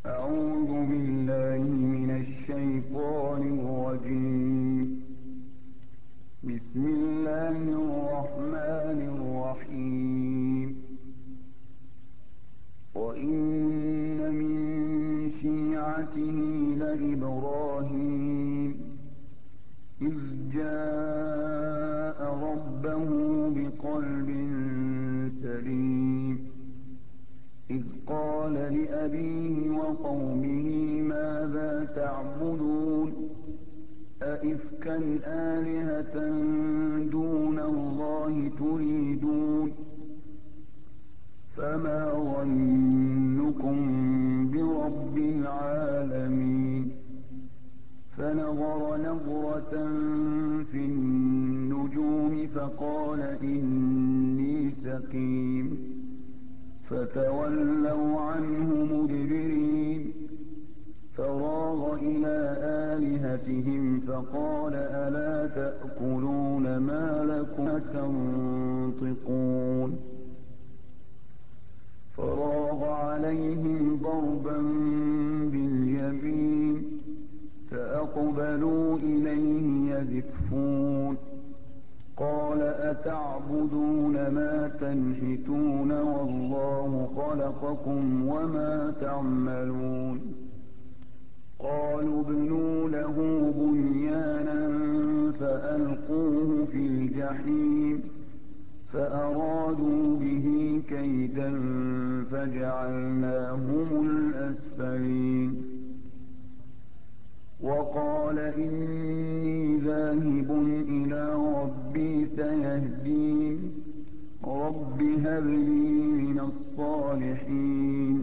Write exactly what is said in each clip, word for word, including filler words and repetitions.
أعوذ بالله من الشيطان الرجيم. بسم الله الرحمن الرحيم. وإن من شيعته لإبراهيم إذ جاء ربه بقلب سليم إذ قال لأبيه وقومه ماذا تعبدون أئفكا آلهة دون الله تريدون فما ظنكم برب العالمين فنظر نظرة في النجوم فقال إني سقيم فتولوا عنه مدبرين فراغ إلى آلهتهم فقال ألا تأكلون ما لكم تنطقون فراغ عليهم ضربا باليمين فأقبلوا إليه يزفون قال أتعبدون ما تنحتون والله خلقكم وما تعملون قالوا ابنوا له بنيانا فألقوه في الجحيم فأرادوا به كيدا فجعلناهم الأسفلين وقال إني ذاهب إلى ربي سيهدين رب هب لي من الصالحين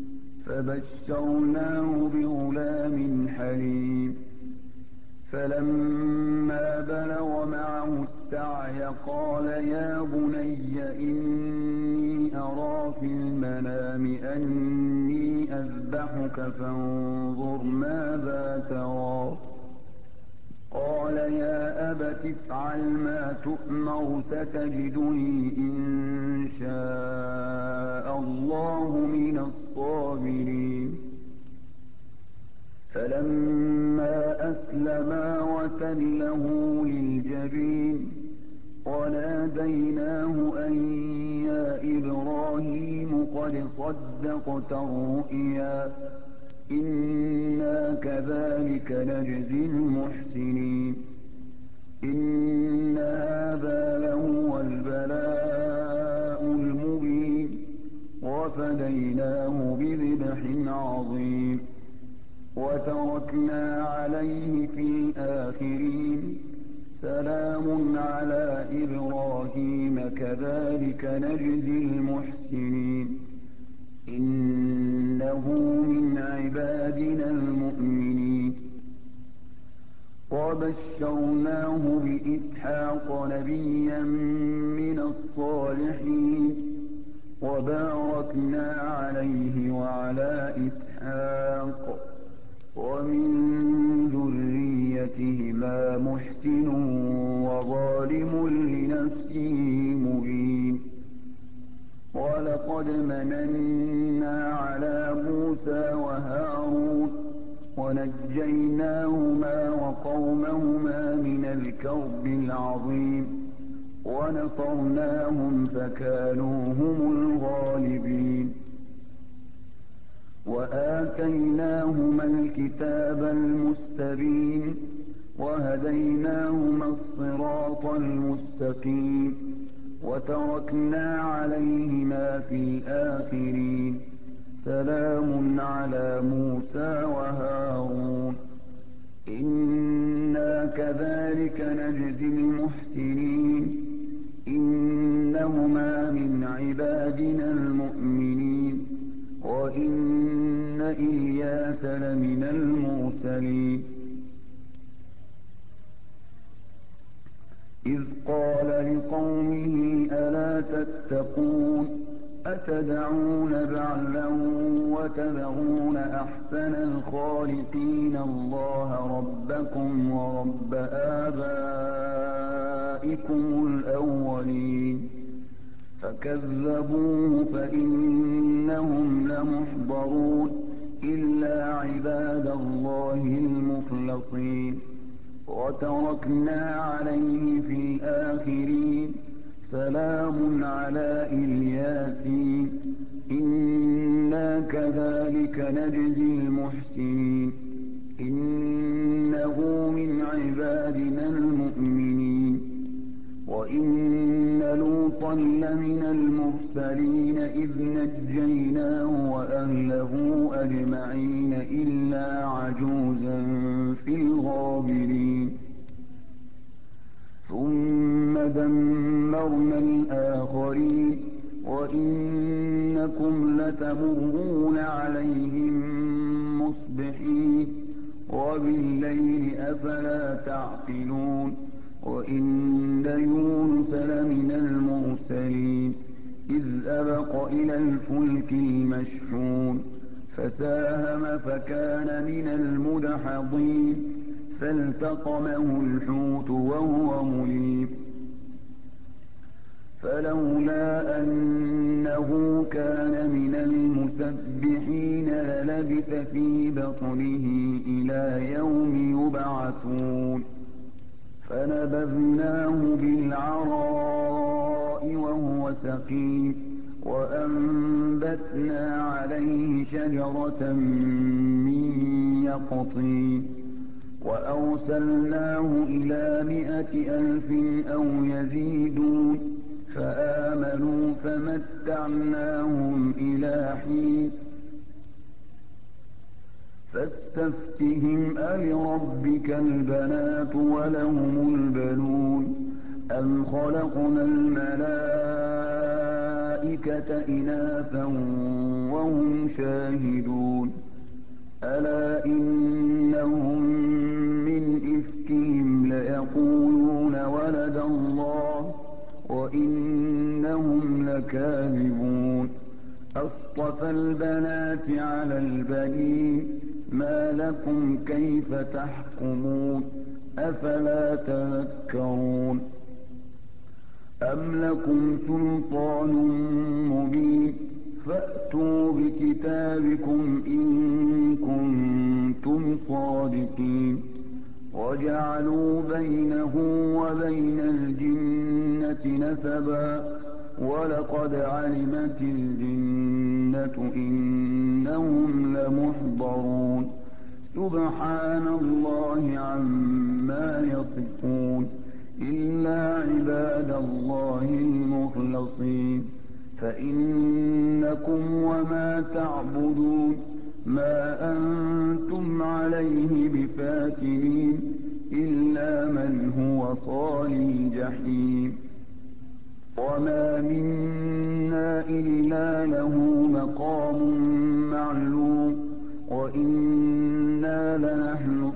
فبشرناه بغلام حليم فلما بلغ معه السعي قال يا بني إني أرى في المنام أني أذبحك فانظر ماذا ترى قال يا أبت افعل ما تؤمر ستجدني إن شاء الله من الصابرين فلما أسلما وتله للجبين وناديناه أن يا إبراهيم قد صدقت الرؤيا إنا كذلك نجزي المحسنين إن هذا لهو البلاء المبين وفديناه بذبح عظيم وتركنا عليه في الآخرين سلام على إبراهيم كذلك نجزي المحسنين إنه من عبادنا المؤمنين وبشرناه بإسحاق نبيا من الصالحين وباركنا عليه وعلى إسحاق ومن ذريتهما محسن وظالم لنفسه مبين ولقد مننا على موسى وهارون ونجيناهما وقومهما من الكرب العظيم ونصرناهم فكانوا هم الغالبين وآتيناهما الكتاب المستبين وهديناهما الصراط المستقيم وتركنا عليهما في الآخرين سلام على موسى وهارون إنا كذلك نجزي المحسنين إنهما من عبادنا المؤمنين وإن إلياس لمن المرسلين إذ قال لقومه ألا تتقون أتدعون بعلا وتذرون أحسن الخالقين الله ربكم ورب آبائكم الأولين فكذبوه فإنهم لمحضرون إلا عباد الله المخلصين وتركنا عليه في الآخرين سلام على الياسين إنا كذلك نجزي المحسنين إنه من عبادنا المؤمنين وإن لوطا لمن المرسلين إذ نجيناه وأهله أجمعين إلا عجوزا في الغابرين ثم دمرنا الآخرين وإنكم لتمرون عليهم مصبحين وبالليل أفلا تعقلون وإن يونس لمن المرسلين إذ أبق إلى الفلك المشحون فساهم فكان من المدحضين فالتقمه الحوت وهو مليم فلولا أنه كان من المسبحين للبث في بطنه إلى يوم يبعثون فنبذناه بالعراء وهو سقيم وأنبتنا عليه شجرة من يقطين وأرسلناه إلى مائة ألف أو يزيدون فآمنوا فمتعناهم إلى حين فاستفتهم ألربك البنات ولهم البنون أم خلقنا الملائكة إناثا وهم شاهدون ألا إنهم من إفكهم ليقولون ولد الله وإنهم لكاذبون أصطفى البنات على البنين ما لكم كيف تحكمون أفلا تذكرون أم لكم سلطان مبين فأتوا بكتابكم إن كنتم صادقين وجعلوا بينه وبين الجنة نسبا ولقد علمت الجنة إنهم لمحضرون سبحان الله عما يصفون إلا عباد الله المخلصين فإنكم وما تعبدون ما أنتم عليه بفاتنين إلا من هو صال الجحيم وما منا إلا له مقام معلوم وإنا لنحن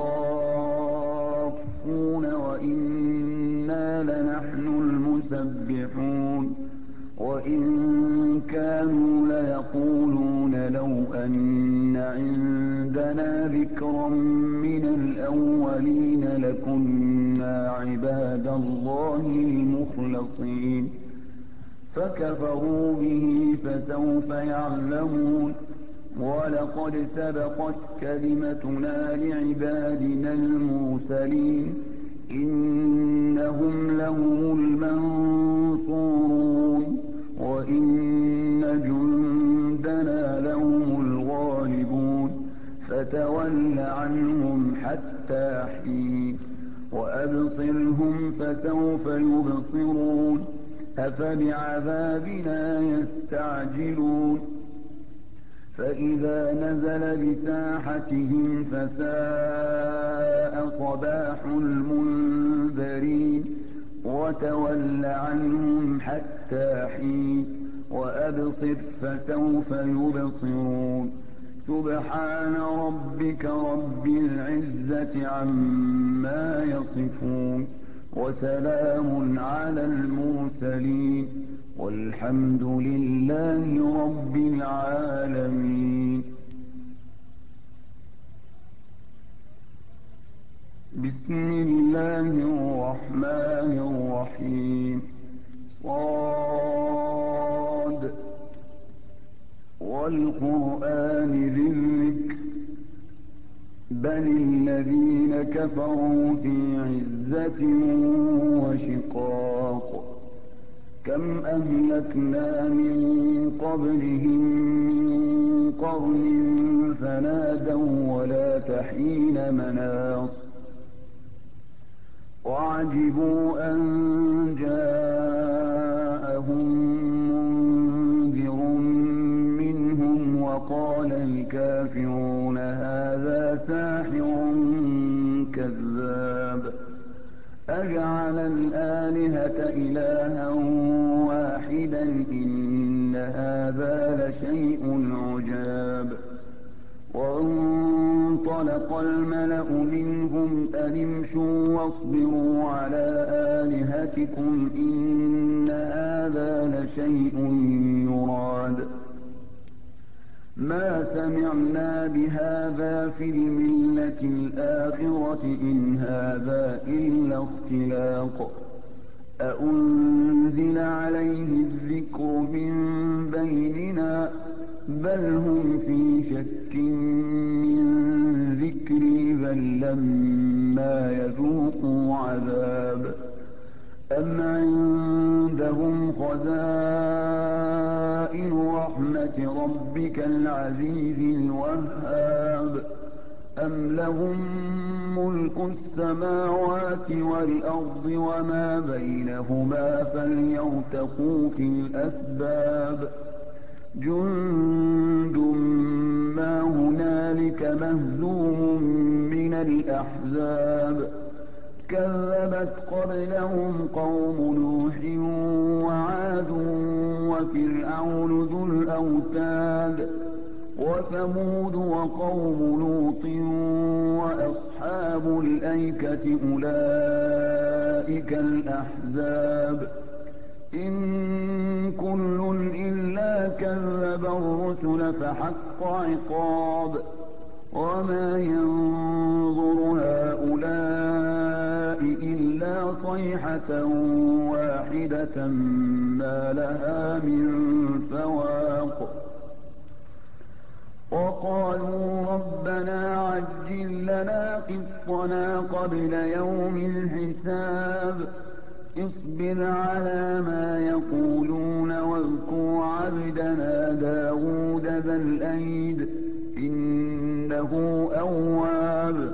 الصافون وإنا لنحن المسبحون وإن كانوا ليقولون لو أن عندنا ذكرا من الأولين لكنا عباد الله المخلصين فكفروا به فسوف يعلمون ولقد سبقت كلمتنا لعبادنا المرسلين إنهم لهم المنصورون وإن جندنا لهم الغالبون فتول عنهم حتى حين وأبصرهم فسوف يبصرون أفبعذابنا يستعجلون فإذا نزل بساحتهم فساء صباح المنذرين وتول عنهم حتى حين وأبصر فسوف يبصرون سبحان ربك رب العزة عما يصفون وسلام على المرسلين والحمد لله رب العالمين. بسم الله الرحمن الرحيم. صاد والقرآن ذي الذكر بل الذين كفروا في عزة وشقاق كم أهلكنا من قبلهم من قرن فنادوا ولا تحين مناص وعجبوا أن جاءهم منذر منهم وقال الكافرون هذا ساحر كذاب أجعل الآلهة إلها واحدا إن هذا لشيء عجاب وانطلق الملأ منهم أن امشوا واصبروا على آلهتكم إن هذا لشيء يراد ما سمعنا بهذا في الملة الآخرة إن هذا إلا اختلاق أأنزل عليه الذكر من بيننا بل هم في شك من ذكري بل لما يذوقوا عذاب أم عندهم خزائن رحمة ربك العزيز الوهاب أم لهم ملك السماوات والأرض وما بينهما فليرتقوا في الأسباب جند ما هنالك مهزوم من الأحزاب كذبت قبلهم قوم نوح وعاد وفرعون ذو الأوتاد وثمود وقوم لوط وأصحاب الأيكة أولئك الأحزاب إن كل إلا كذب الرسل فحق عقاب وما ينظر هؤلاء إلا صيحة واحدة ما لها من فواق وقالوا ربنا عجل لنا قسطنا قبل يوم الحساب اصبر على ما يقولون واذكر عبدنا داود ذا الأيد إنه أواب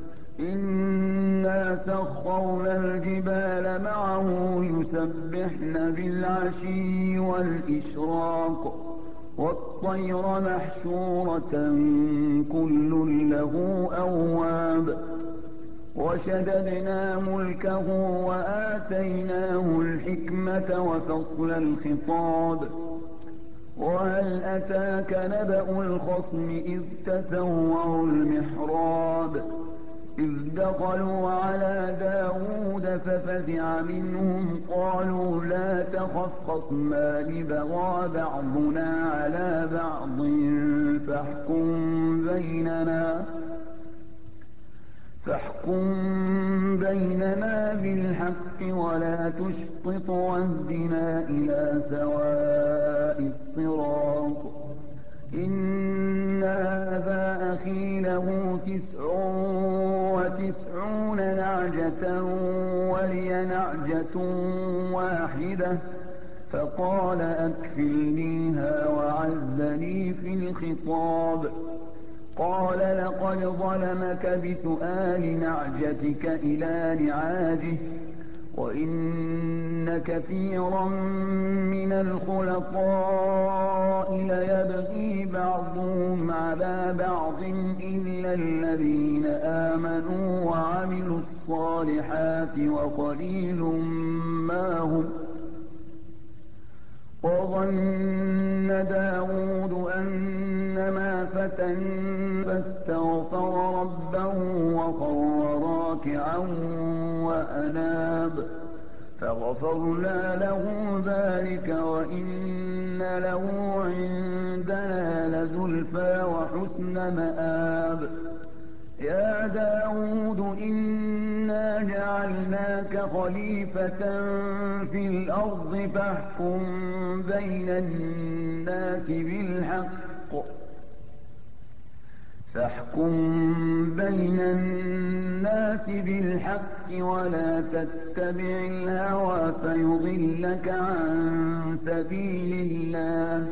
إنا سخرنا الجبال معه يسبحن بالعشي والإشراق والطير محشورة كل له أواب وشددنا ملكه وآتيناه الحكمة وفصل الخطاب وهل أتاك نبأ الخصم إذ تسوروا المحراب إذ دخلوا على داود ففزع منهم قالوا لا تخف خصمان بغى بعضنا على بعض فاحكم بيننا فاحكم بيننا بالحق ولا تشطط واهدنا إلى سواء الصراط إن هذا أخي له تسع وتسعون نعجة ولي نعجة واحدة فقال أكفلنيها وعزني في الخطاب قال لقد ظلمك بسؤال نعجتك إلى نعاجه وإن كثيرا من الخلطاء ليبغي بعضهم على بعض إلا الذين آمنوا وعملوا الصالحات وقليل ما هم وظن داود أنما فتن فاستغفر ربه وخر راكعا وأناب فغفرنا له ذلك وإن له عندنا لزلفى وحسن مآب يا داود إنا جعلناك خليفة في الأرض فاحكم بين الناس بالحق فاحكم بين الناس بالحق ولا تتبع الهوى فيضلك عن سبيل الله.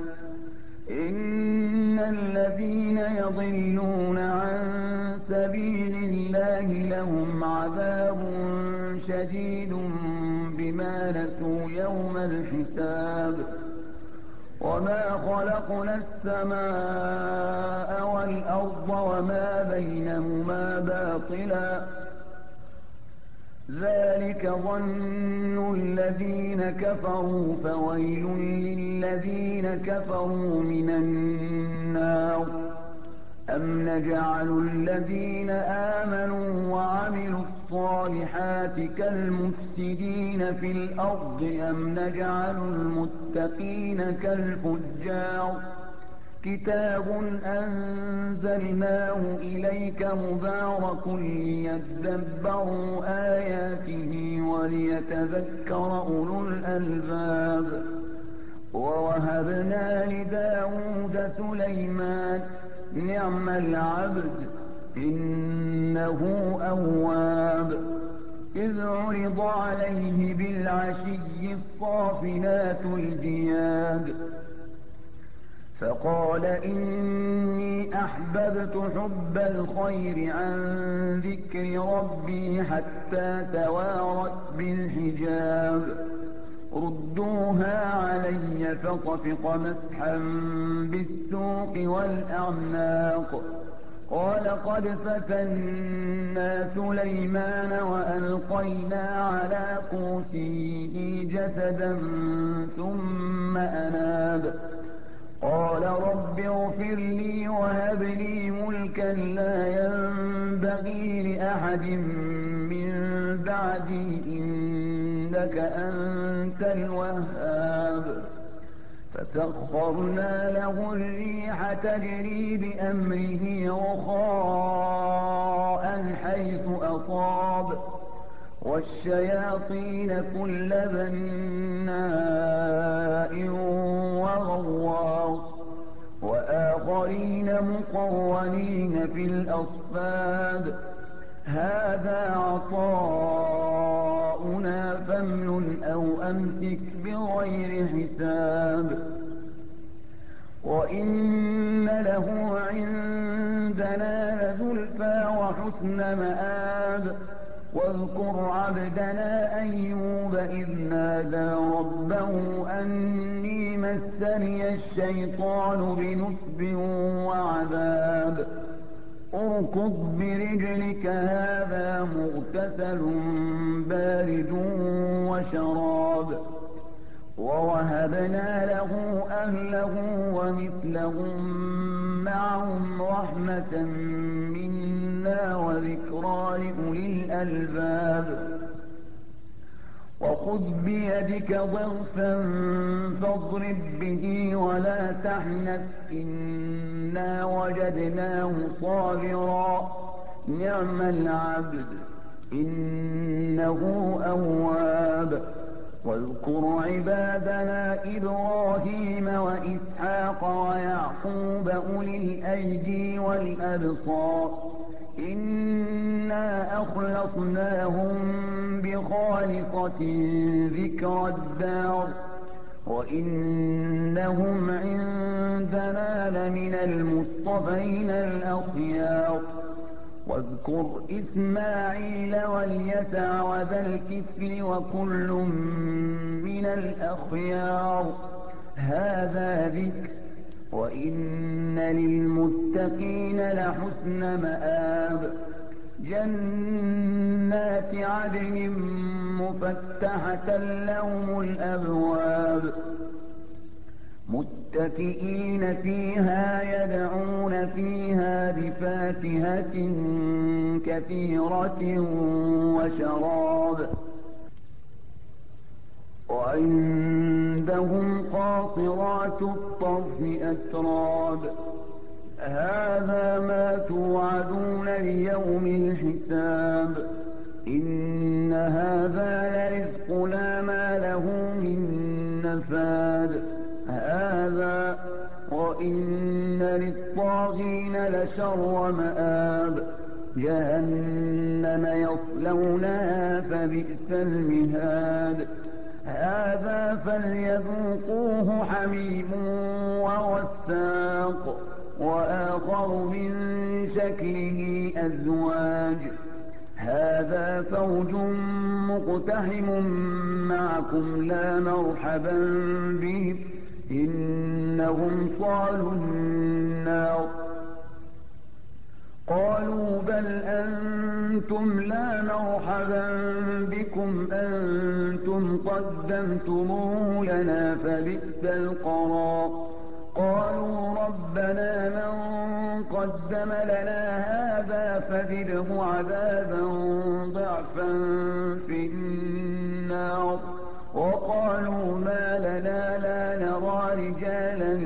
إن الذين يضلون عن سبيل الله لهم عذاب شديد بما نسوا يوم الحساب. وما خلقنا السماء والأرض وما بينهما باطلا ذلك ظن الذين كفروا فويل للذين كفروا من النار. أم نجعل الذين آمنوا وعملوا الصالحات كالمفسدين في الأرض أم نجعل المتقين كالفجار. كتاب أنزلناه إليك مبارك ليدبروا آياته وليتذكر أولو الألباب. ووهبنا لداود سليمان نعم العبد إنه أواب. إذ عرض عليه بالعشي الصافنات الجياد فقال إني أحببت حب الخير عن ذكر ربي حتى توارت بالحجاب. ردوها علي فطفق مسحا بالسوق والأعناق. ولقد فتنا سليمان وألقينا على كرسيه جسدا ثم أناب. قال رب اغفر لي وهب لي ملكا لا ينبغي لأحد من بعدي إنك أنت الوهاب. فسخرنا له الريح تجري بأمره رخاء حيث أصاب والشياطين كل بناء وغواص وآخرين مقرنين في الأصفاد. هذا عطاؤنا فامنن أو أمسك بغير حساب. وإن له عندنا لزلفى وحسن مآب. واذكر عبدنا أيوب إذ نادى ربه أني مسني الشيطان بنصب وعذاب. اركض برجلك هذا مغتسل بارد وشراب. ووهبنا له أهله ومثلهم معهم رحمة منا وذكرى لأولي الألباب. وخذ بيدك ضغثا فاضرب به ولا تحنث إنا وجدناه صابرا نعم العبد إنه أواب. واذكر عبادنا إبراهيم وإسحاق ويعقوب أولي الأيدي والأبصار إنا أخلصناهم بخالصة ذكر الدار وإنهم عندنا لمن المصطفين الأخيار. واذكر إسماعيل واليسع وذا الكفل وكل من الأخيار. هذا ذكر وإن للمتقين لحسن مآب. جنات عدن مفتحة لهم الأبواب متكئين فيها يدعون فيها بفاكهة كثيرة وشراب. وعندهم قاصرات الطرف أتراب. هذا ما توعدون ليوم الحساب. إن هذا لرزقنا ما له من نفاد. هذا وإن للطاغين لشر مآب جهنم يصلونها فبئس المهاد هذا فليذوقوه حميم وغساق وآخر من شكله أزواج هذا فوج مقتحم معكم لا مرحبا بهم إنهم صالوا النار قالوا بل أنتم لا مرحبا بكم أنتم قدمتموه لنا فبئس القرار قالوا ربنا من قدم لنا هذا فزده عذابا ضعفا في النار وقالوا ما لنا لا نرى رجالا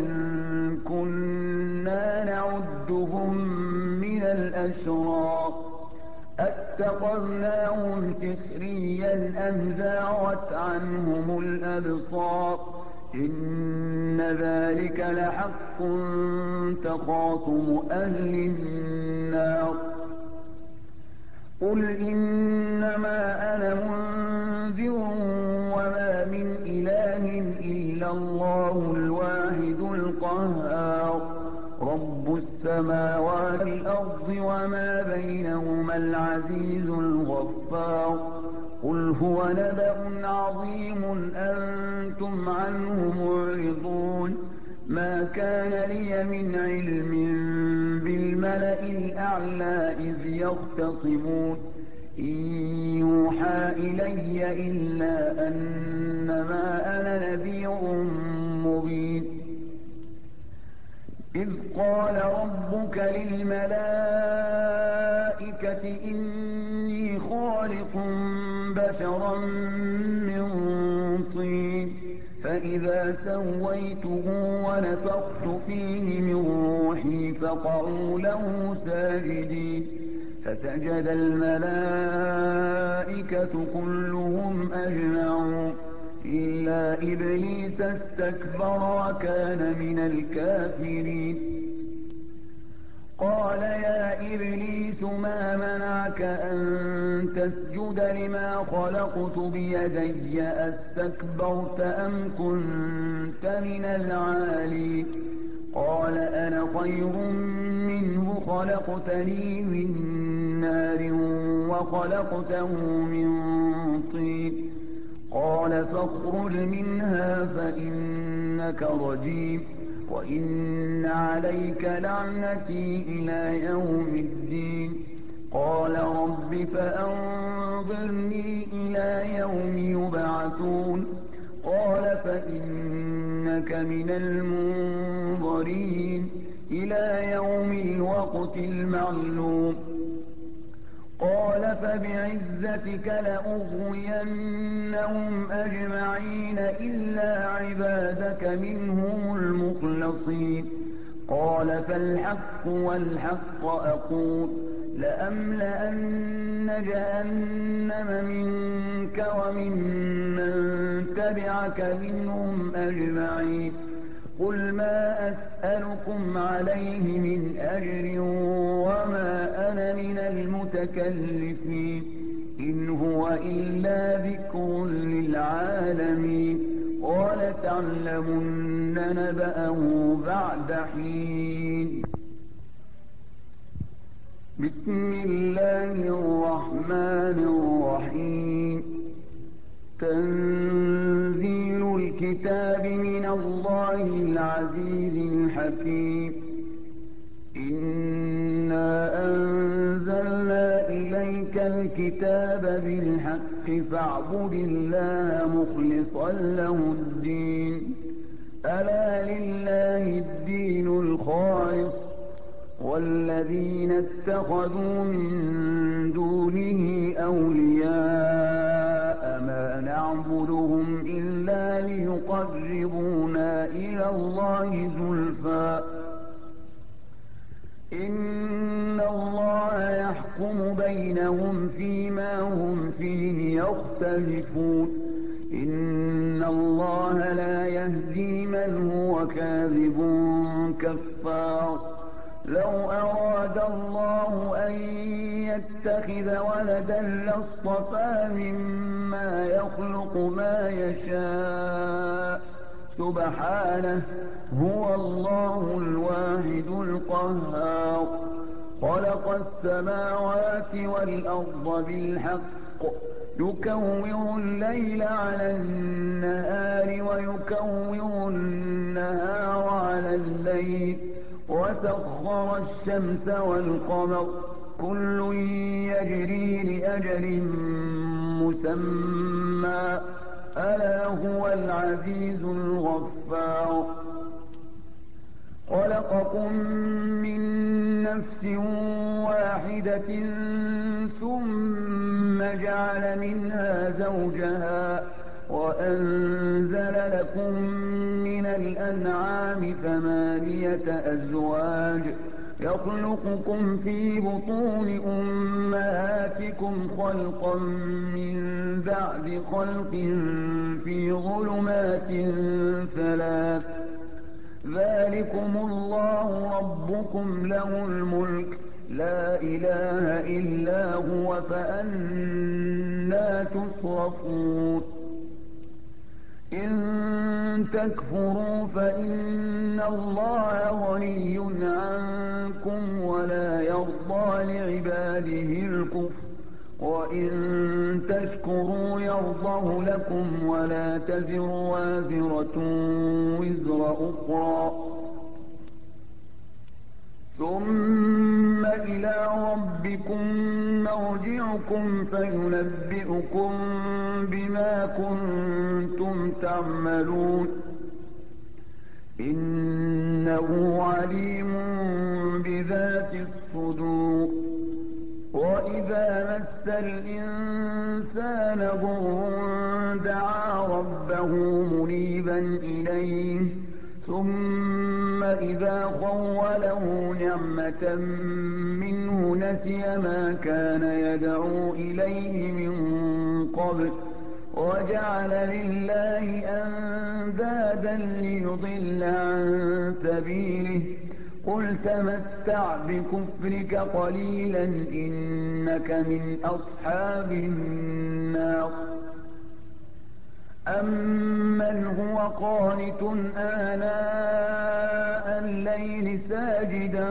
كنا نعدهم من الأشرار أتخذناهم سخريا أم زاغت عنهم الأبصار إن ذلك لحق تخاصم أهل النار قل إنما أنا منذر وما من إله إلا الله الواحد القهار رب السماوات والأرض وما بينهما العزيز الغفار قل هو نبأ عظيم أنتم عنه معرضون ما كان لي من علم بالملأ الأعلى إذ يختصمون إن يوحى إلي إلا أنما أنا نذير مبين إذ قال ربك للملائكة إني خالق بشرا من طين فإذا سويته ونفخت فيه من روحي فقعوا له ساجدين فسجد الملائكة كلهم أجمعون إلا إبليس استكبر وكان من الكافرين قال يا إبليس ما منعك أن تسجد لما خلقت بيدي أستكبرت أم كنت من العالين قال أنا خير منه خلقتني من نار وخلقته من طين قال فاخرج منها فإنك رجيم وإن عليك لعنتي إلى يوم الدين قال رب فأنظرني إلى يوم يبعثون قال فإنك من المنظرين إلى يوم الوقت المعلوم قال فبعزتك لأغوينهم أجمعين إلا عبادك منهم المخلصين قال فالحق والحق أقول لأملأن جهنم منك وممن تبعك منهم أجمعين قل ما أسألكم عليه من أجر وما أنا من المتكلفين إن هو إلا ذكر للعالمين ولتعلمن نبأه بعد حين بسم الله الرحمن الرحيم تنزيل الكتاب من الله العزيز الحكيم إنا أنزلنا إليك الكتاب بالحق فاعبد الله مخلصا له الدين ألا لله الدين الخالص والذين اتخذوا من دونه أولياء ما نعبدهم إلا ليقربونا إلى الله زلفى إن الله يحكم بينهم فيما هم فيه يختلفون إن الله لا يهدي من هو كاذب كفار. لو أراد الله أن يتخذ ولدا لاصطفى مما يخلق ما يشاء سبحانه هو الله الواحد القهار. خلق السماوات والأرض بالحق يكور الليل على النهار ويكور النهار على الليل وسخر الشمس والقمر كل يجري لأجل مسمى ألا هو العزيز الغفار. خلقكم من نفس واحدة ثم جعل منها زوجها وأنزل لكم من الأنعام ثمانية أزواج يخلقكم في بطون أمهاتكم خلقا من بعد خلق في ظلمات ثلاث ذلكم الله ربكم له الملك لا إله إلا هو فأنى تصرفون. إن تكفروا فإن الله غني عنكم ولا يرضى لعباده الكفر وإن تشكروا يرضه لكم ولا تزر وازرة وزر أخرى ثم إلى ربكم مرجعكم فينبئكم بما كنتم تعملون إنه عليم بذات الصدور. وإذا مس الإنسان ضر دعا ربه منيبا إليه ثم إذا خوله نعمة منه نسي ما كان يدعو إليه من قبل وجعل لله أندادا ليضل عن سبيله قل تمتع بكفرك قليلا إنك من أصحاب النار. أمن هو قانت آناء الليل ساجدا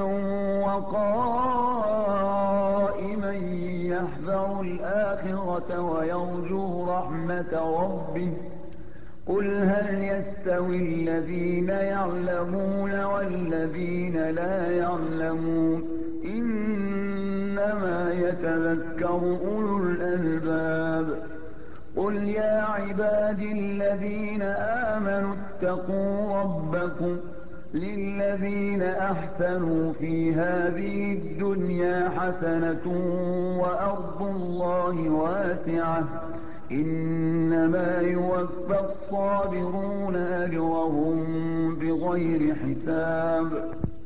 وقائما يحذر الآخرة ويرجو رحمة ربه قل هل يستوي الذين يعلمون والذين لا يعلمون إنما يتذكر أولو الألباب. قل يا عبادي الذين آمنوا اتقوا ربكم للذين أحسنوا في هذه الدنيا حسنة وأرض الله واسعة إنما يوفى الصابرون أجرهم بغير حساب.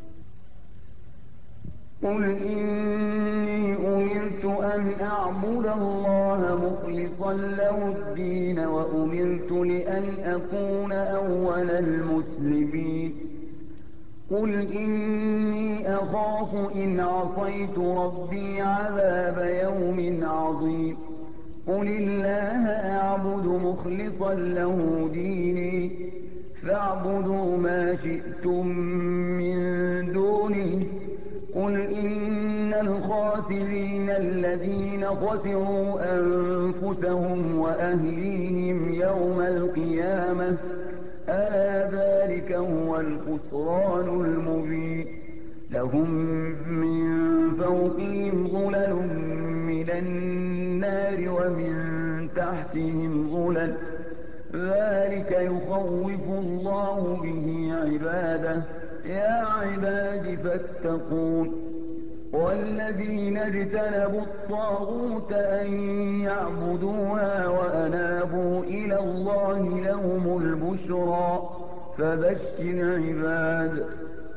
قل إني أمرت أن أعبد الله مخلصا له الدين وأمرت لأن أكون أول المسلمين. قل إني أخاف إن عصيت ربي عذاب يوم عظيم. قل الله أعبد مخلصا له ديني فاعبدوا ما شئتم من دونه. قل إن الخاسرين الذين خسروا أنفسهم وأهليهم يوم القيامة ألا ذلك هو الخسران المبين. لهم من فوقهم ظلل من النار ومن تحتهم ظلل ذلك يخوف الله به عباده يا عباد فاتقون. والذين اجتنبوا الطاغوت أن يعبدوها وأنابوا إلى الله لهم البشرى فبشر عباد.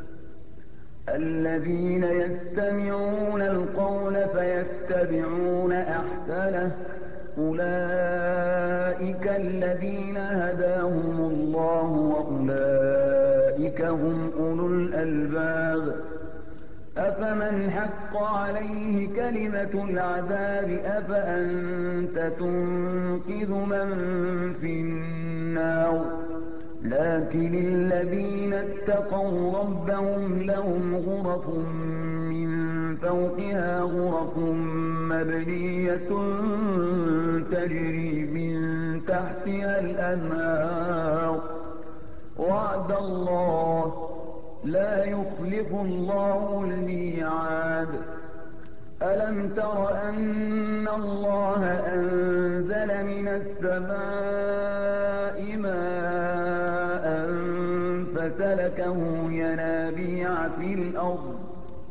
الذين يستمعون القول فيتبعون أحسنه أولئك الذين هداهم الله وأولئك هم أولو الألباب. الألباب أفمن حق عليه كلمة العذاب أفأنت تنقذ من في النار لكن الذين اتقوا ربهم لهم غرف من فوقها غرف مبنية تجري من تحتها الأنهار وعد الله لا يخلف الله الميعاد ألم تر أن الله أنزل من السماء ماء فسلكه ينابيع في الأرض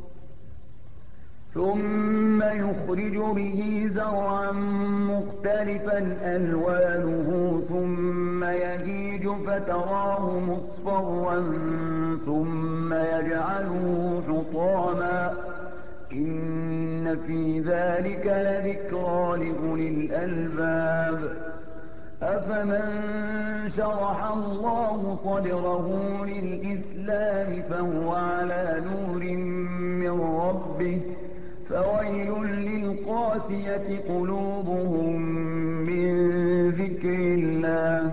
ثم يخرج به زرعا مختلفا ألوانه ثم يهيج فتراه مصفرا ثم يجعله حطاما إن في ذلك لذكرى لأولي الألباب أفمن شرح الله صدره للإسلام فهو على نور من ربه فويل للقاسية قلوبهم من ذكر الله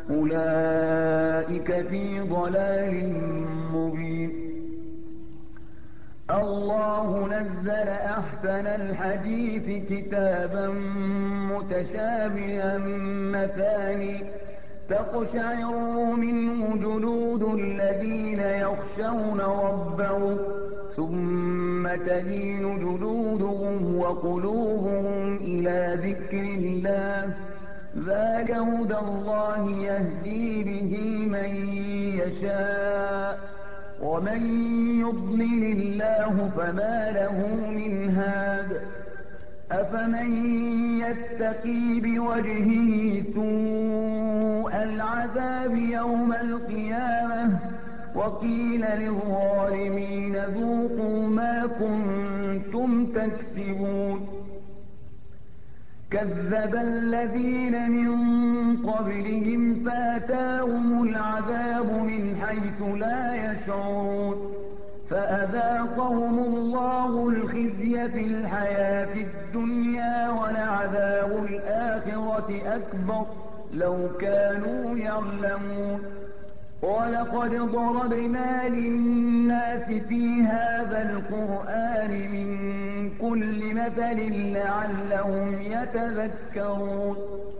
أولئك في ضلال مبين الله نزل أحسن الحديث كتابا متشابها مثاني تقشعر منه جلود الذين يخشون ربهم ثم تلين جلودهم وقلوبهم إلى ذكر الله ذلك هدى الله يهدي به من يشاء ومن يضلل الله فما له من هاد أفمن يتقي بوجهه سوء العذاب يوم القيامة وقيل للظالمين ذوقوا ما كنتم تكسبون كذب الذين من قبلهم فأتاهم العذاب من حيث لا يشعرون فأذاقهم الله الخزي في الحياة الدنيا ولعذاب الآخرة أكبر لو كانوا يعلمون ولقد ضربنا للناس في هذا القرآن من كل مثل لعلهم يتذكرون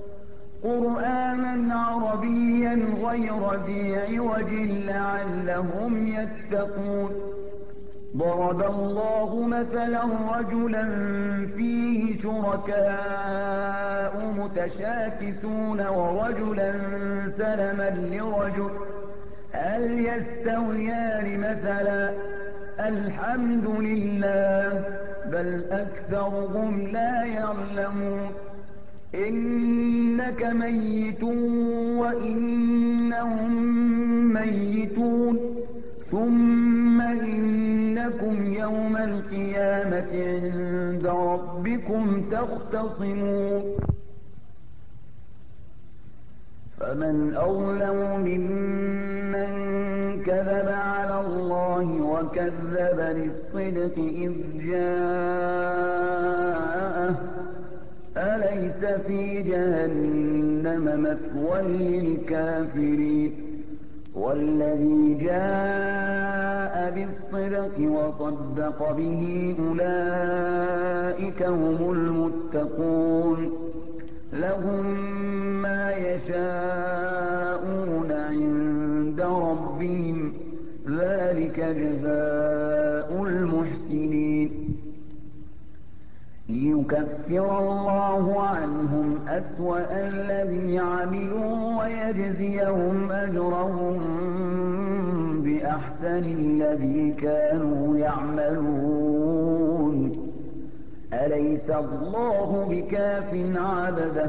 قرآنا عربيا غير ذي عوج لعلهم يتقون ضرب الله مثلا رجلا فيه شركاء متشاكسون ورجلا سلما لرجل هل يستويان مثلا الحمد لله بل أكثرهم لا يعلمون إنك ميت وإنهم ميتون ثم إنكم يوم القيامة عند ربكم تختصمون فمن أظلم ممن كذب على الله وكذب بالصدق إذ جاءه أليس في جهنم مثوى للكافرين والذي جاء بالصدق وصدق به أولئك هم المتقون لهم ما يشاءون عند ربهم ذلك جزاء المحسنين ليكفر الله عنهم أسوأ الذي عملوا ويجزيهم أجرهم بأحسن الذي كانوا يعملون أليس الله بكاف عبده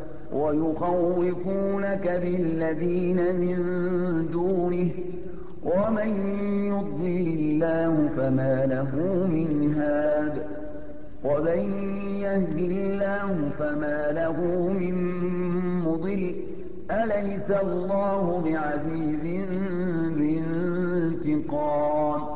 ويخوفونك بالذين من دونه ومن يضلل الله فما له من هاد ومن يهد الله فما له من مضل أليس الله بعزيز ذي انتقام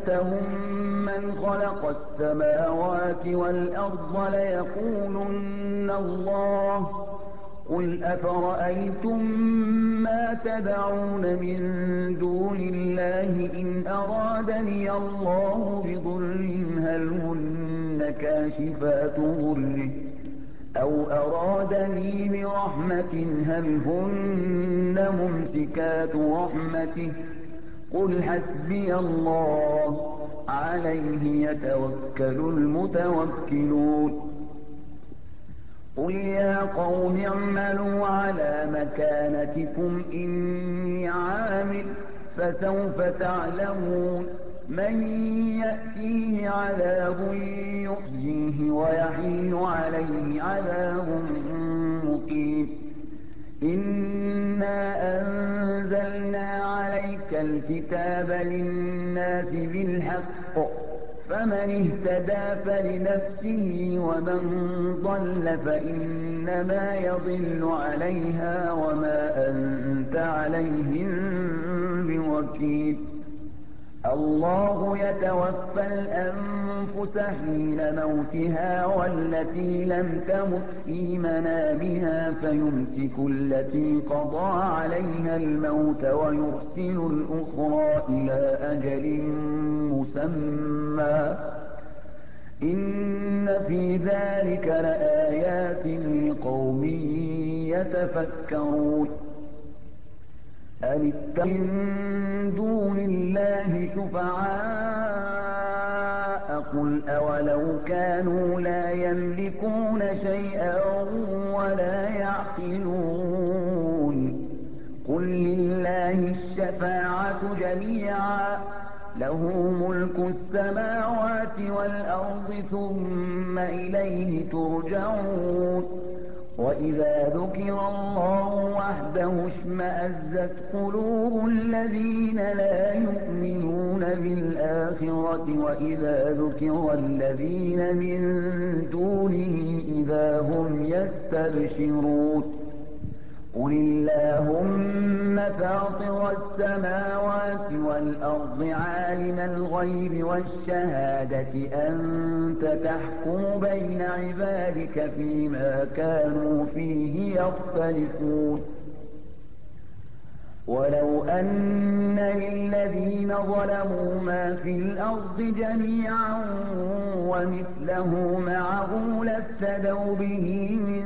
سألتهم من خلق السماوات والأرض ليقولن الله. قل أفرأيتم ما تدعون من دون الله إن أرادني الله بضر هل هن كاشفات ضره أو أرادني برحمة هل هن ممسكات رحمته قل حسبي الله عليه يتوكل المتوكلون. قل يا قوم اعملوا على مكانتكم إني عامل فسوف تعلمون من يأتيه عذاب يخزيه ويحل عليه عذاب مقيم. إنا أنزلنا عليك الكتاب للناس بالحق فمن اهتدى فلنفسه ومن ضل فإنما يضل عليها وما أنت عليهم بوكيل. الله يتوفى الأنفس حين موتها والتي لم تمت في منامها فيمسك التي قضى عليها الموت ويرسل الأخرى إلى أجل مسمى إن في ذلك لآيات لقوم يتفكرون. أم اتخذوا من دون الله شفعاء قل أولو كانوا لا يملكون شيئا ولا يعقلون قل لله الشفاعة جميعا له ملك السماوات والأرض ثم إليه ترجعون. وإذا ذكر الله وحده اشمأزت قلوب الذين لا يؤمنون بالآخرة وإذا ذكر الذين من دونه إذا هم يستبشرون. قل اللهم فاطر السماوات والأرض عالم الغيب والشهادة أنت تحكم بين عبادك فيما كانوا فيه يختلفون. ولو أن للذين ظلموا ما في الأرض جميعا ومثله معه لافتدوا به من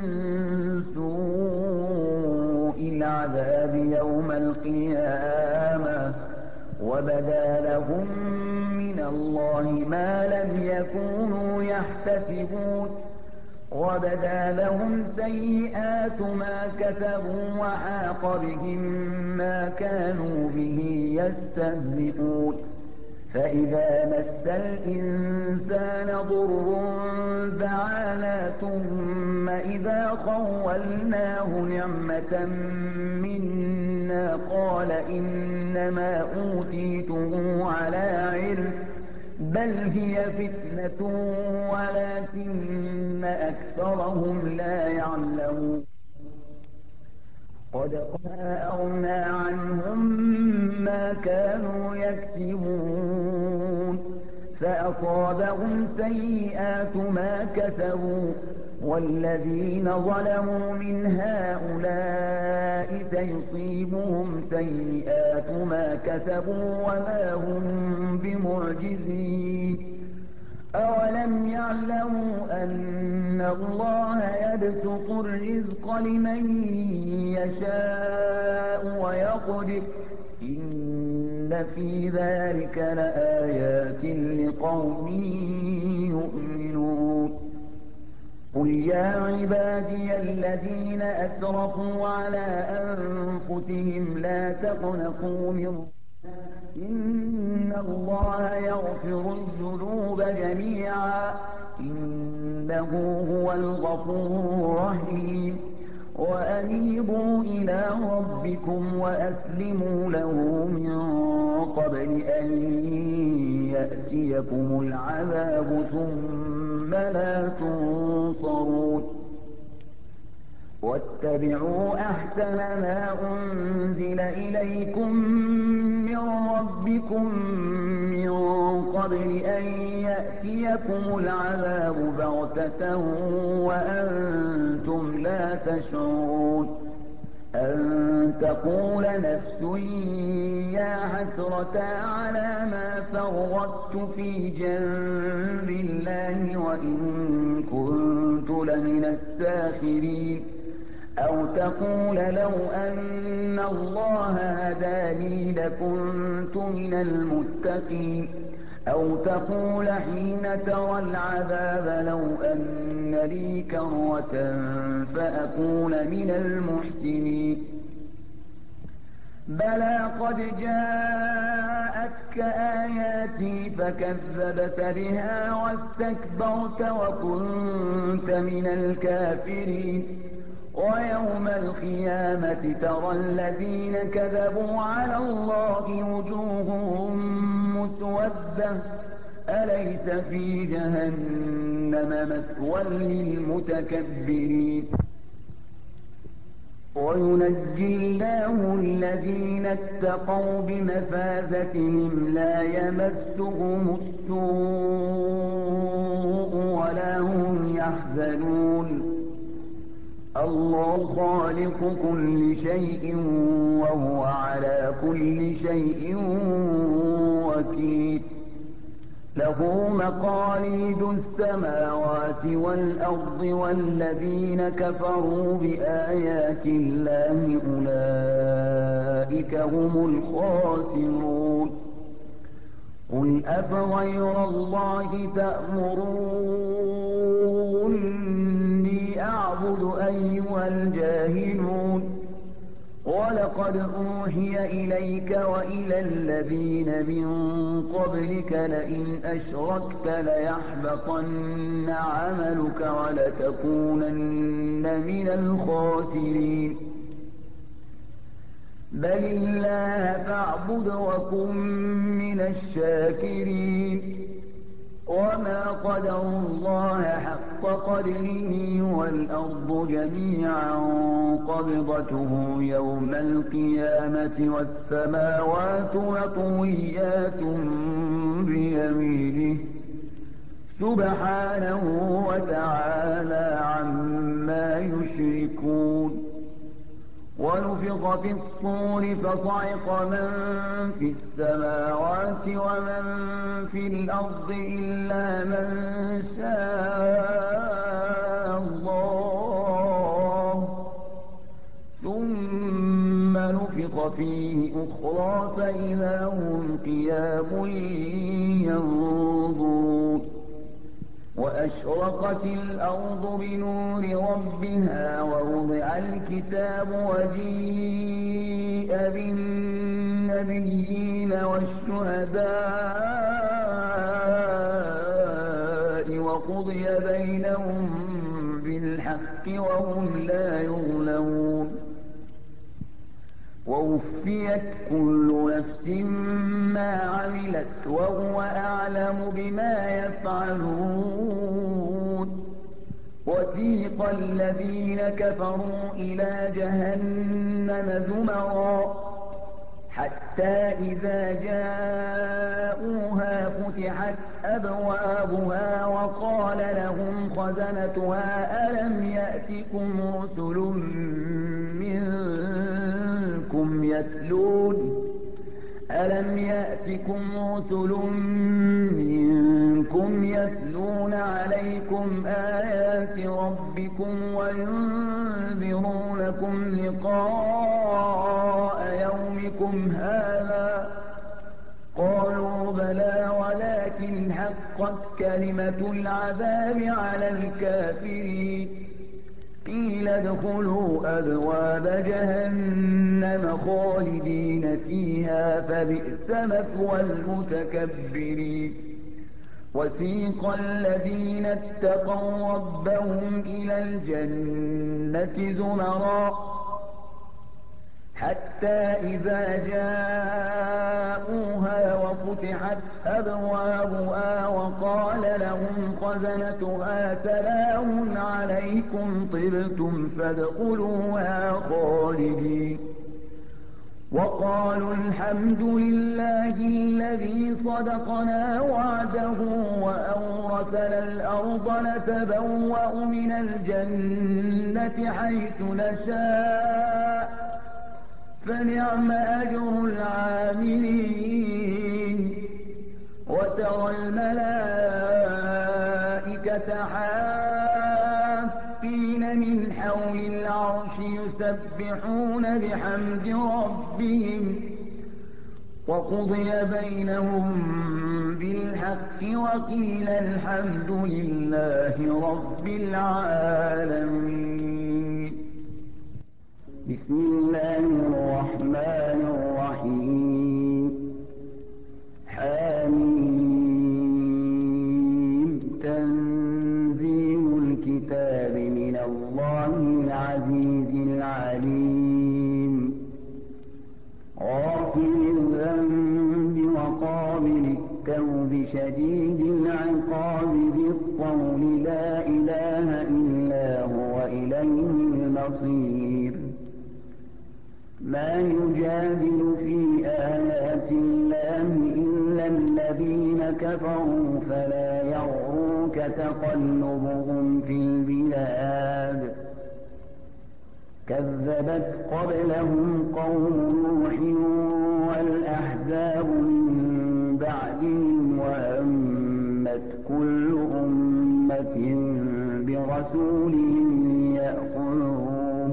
سوء العذاب يوم القيامة وبدا لهم من الله ما لم يكونوا يحتسبون. وبدا لهم سيئات ما كسبوا وحاق بهم ما كانوا به يستهزئون. فإذا مس الإنسان ضر دعانا ثم إذا خولناه نعمة منا قال إنما أوتيته على علم بل هي فتنة ولكن أكثرهم لا يعلمون. قد أغنى عنهم ما كانوا يكسبون فأصابهم سيئات ما كسبوا والذين ظلموا من هؤلاء سيصيبهم سيئات ما كسبوا وما هم بمعجزين. أولم يعلموا أن الله يبسط الرزق لمن يشاء ويقدر إن في ذلك لآيات لقوم يؤمنون. قل يا عبادي الذين أسرفوا على أنفسهم لا تقنطوا من إن الله يغفر الذنوب جميعا إنه هو الغفور الرحيم. وأنيبوا إلى ربكم وأسلموا له من قبل أن يأتيكم العذاب ثم لا تنصرون. واتبعوا أحسن ما أنزل إليكم من ربكم من أن يأتيكم العذاب بغتة وأنتم لا تشعرون أن تقول نفس يا حسرة على ما فرطت في جنب الله وإن كنت لمن الساخرين أو تقول لو أن الله هداني لكنت من المتقين أو تقول حين ترى العذاب لو أن لي كرة فأكون من المحسنين بلى قد جاءتك آياتي فكذبت بها واستكبرت وكنت من الكافرين ويوم القيامة ترى الذين كذبوا على الله وجوههم مسودة أليس في جهنم مثوى للمتكبرين وينجي الله الذين اتقوا بمفازتهم لا يمسهم السوء ولا هم يحزنون الله خالق كل شيء وهو على كل شيء وكيل له مقاليد السماوات والأرض والذين كفروا بآيات الله أولئك هم الخاسرون قل أفغير الله تأمروني أعبد أيها الجاهلون ولقد أوحي إليك وإلى الذين من قبلك لئن أشركت ليحبطن عملك ولتكونن من الخاسرين بل الله فاعبد وكن من الشاكرين وما قدروا الله حق قدره والأرض جميعا قبضته يوم القيامة والسماوات مطويات بيمينه سبحانه وتعالى عما يشركون ونفخ في الصور فصعق من في السماوات ومن في الأرض إلا من شاء الله ثم نفخ فيه أخرى فإذا هم قيام ينظرون وأشرقت الأرض بنور ربها ووضع الكتاب وجيء بالنبيين والشهداء وقضي بينهم بالحق وهم لا يظلمون ووفيت كل نفس ما عملت وهو أعلم بما يفعلون وسيق الذين كفروا إلى جهنم زمرا حتى إذا جاءوها فتحت أبوابها وقال لهم خزنتها ألم يأتكم رسل منكم يتلون ألم يأتكم رسل منكم يتلون عليكم آيات ربكم وينذرونكم لقاء يومكم هذا قالوا بلى ولكن حقت كلمة العذاب على الكافرين قيل ادخلوا أبواب جهنم خالدين فيها فبئس مثوى المتكبرين وسيق الذين اتقوا ربهم إلى الجنة زمرا حتى إذا جاءوها وفتحت أبوابها وقال لهم خزنتها سلام عليكم طبتم فادخلوها خالدين وقالوا الحمد لله الذي الذي صدقنا وعده وأورثنا الأرض نتبوأ من الجنة حيث نشاء فنعم أجر العاملين وترى الملائكة حافين من حول العرش يسبحون بحمد ربهم وقضي بينهم بالحق وقيل الحمد لله رب العالمين. بسم الله الرحمن الرحيم. حميم. تنزيل الكتاب من الله العزيز العليم غافر الذنب وقابل التوب شديد العقاب ذي الطول لا إله إلا هو إليه المصير. ما يجادل في آيات الله إلا الذين كفروا فلا يغرك تقلبهم في البلاد. كذبت قبلهم قوم نوح والأحزاب من بعدهم وهمت كل أمة برسولهم ليأخذوه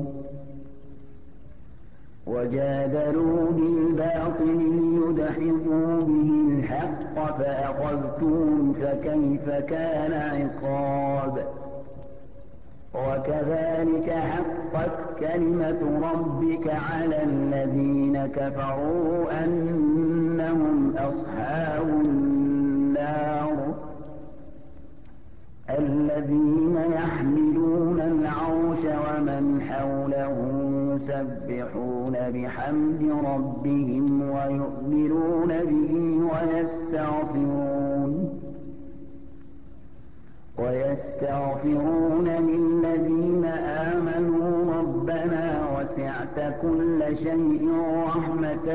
وجادلوا بالباطل ليدحضوا به الحق فأخذتهم فكيف كان عقاب. وكذلك حقت كلمة ربك على الذين كفروا أنهم أصحاب النار. الذين يحملون العرش ومن حوله يسبحون بحمد ربهم ويؤمنون به ويستغفرون ويستغفرون للذين آمنوا ربنا وسعت كل شيء رحمة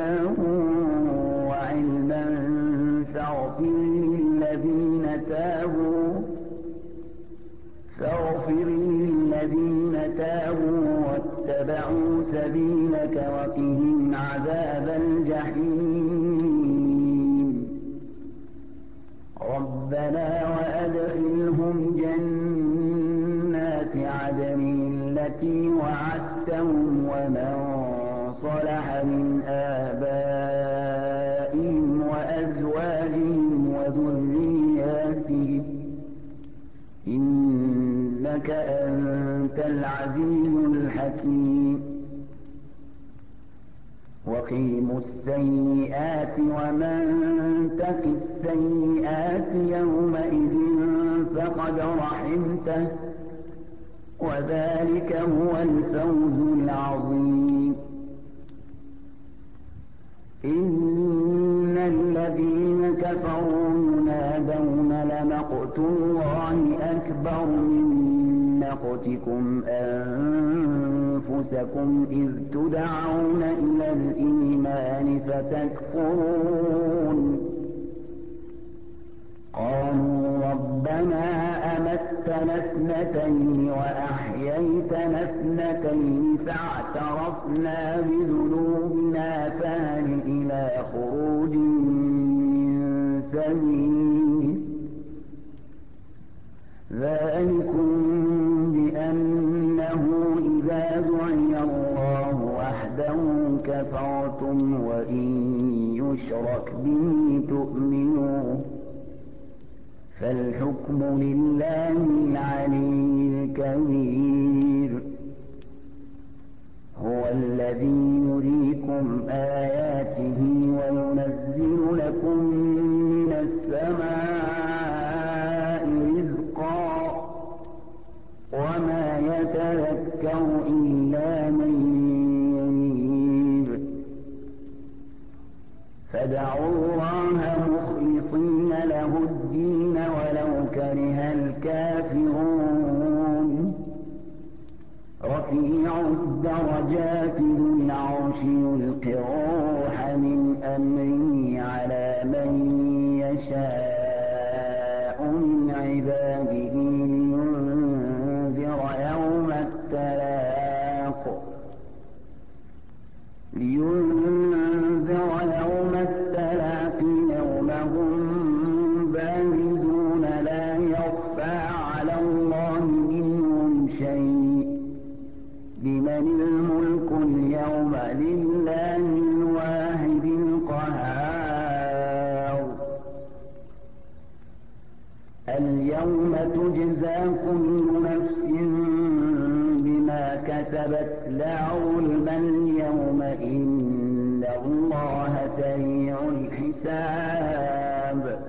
وعلما فاغفر للذين تابوا فاغفر للذين تابوا واتبعوا سبيلك وقهم عذاب الجحيم. ربنا وأدخلهم جنات عدن التي وعدتهم ومن صلح من آبائهم وأزواجهم وذرياتهم إنك أنت العزيز الحكيم. وقيموا السيئات ومن تق السيئات يومئذ فقد رحمته وذلك هو الفوز العظيم. إن الذين كفروا ينادون لمقت الله أكبر من مقتكم أنفسكم إذ تدعون إلى الإيمان فتكفرون. قالوا ربنا أمتنا اثنتين وأحييتنا اثنتين فاعترفنا بذنوبنا فهل إلى خروج من سبيل. ذلكم بأنه إذا دعي الله وحده كفرتم وإن يشرك به تؤمنوا فالحكم لله العلي الكبير. هو الذي يريكم آياته وينزل لكم من السماء رزقا وما يتذكر إلا من ينيب. فادعوا الله مخلصين له الدين ولو كره الكافرون. رفيع الدرجات ذو العرش يلقي الروح من أمره على من تجزى كل نفس بما كسبت لا ظلم اليوم إن الله سريع الحساب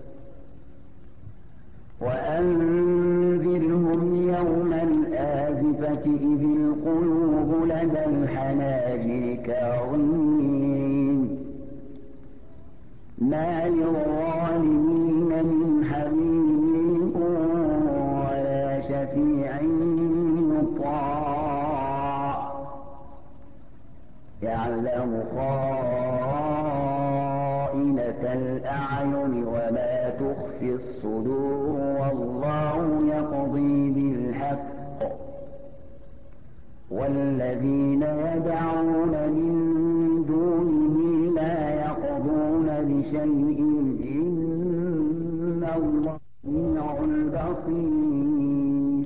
وأنذرهم يوم الآزفة إذ القلوب لدى الحناجر كاظمين ما للظالمين من حميم ولا شفيع يطاع يعلم خائنة الأعين وما تخفي الصدور والله يقضي بالحق والذين يدعون من دونه لا يقضون بشيء إن الله سميع بصير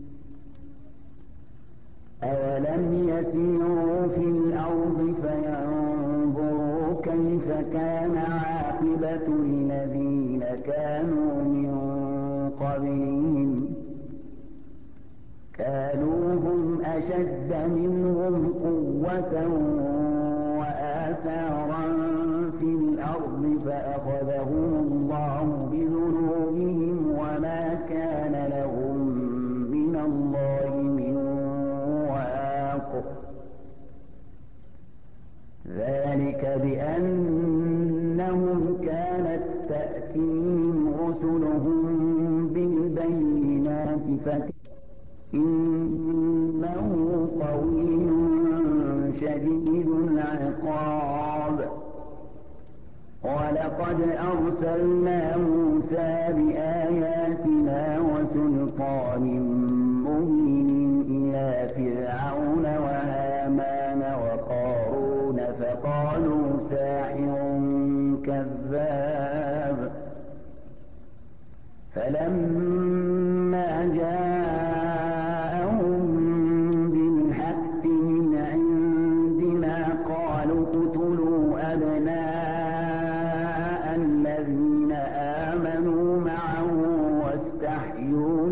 أولم يسيروا في الأرض فينظروا كيف كان عاقبة الذين كانوا من قبلهم كانوا هم أشد منهم قوة وآثارا في الأرض فأخذهم الله بذنوبهم وما كان لهم من الله من واق ذلك بأنهم كانت تأتيهم رسلهم بالبينات فكانوا إنه قوي شديد العقاب ولقد أرسلنا موسى بآياتنا وسلطان مبين إلى فرعون وهامان وقارون فقالوا ساحر كذاب فلما جاءهم بالحق من عندنا قالوا اقتلوا أبناء الذين آمنوا معه واستحيوا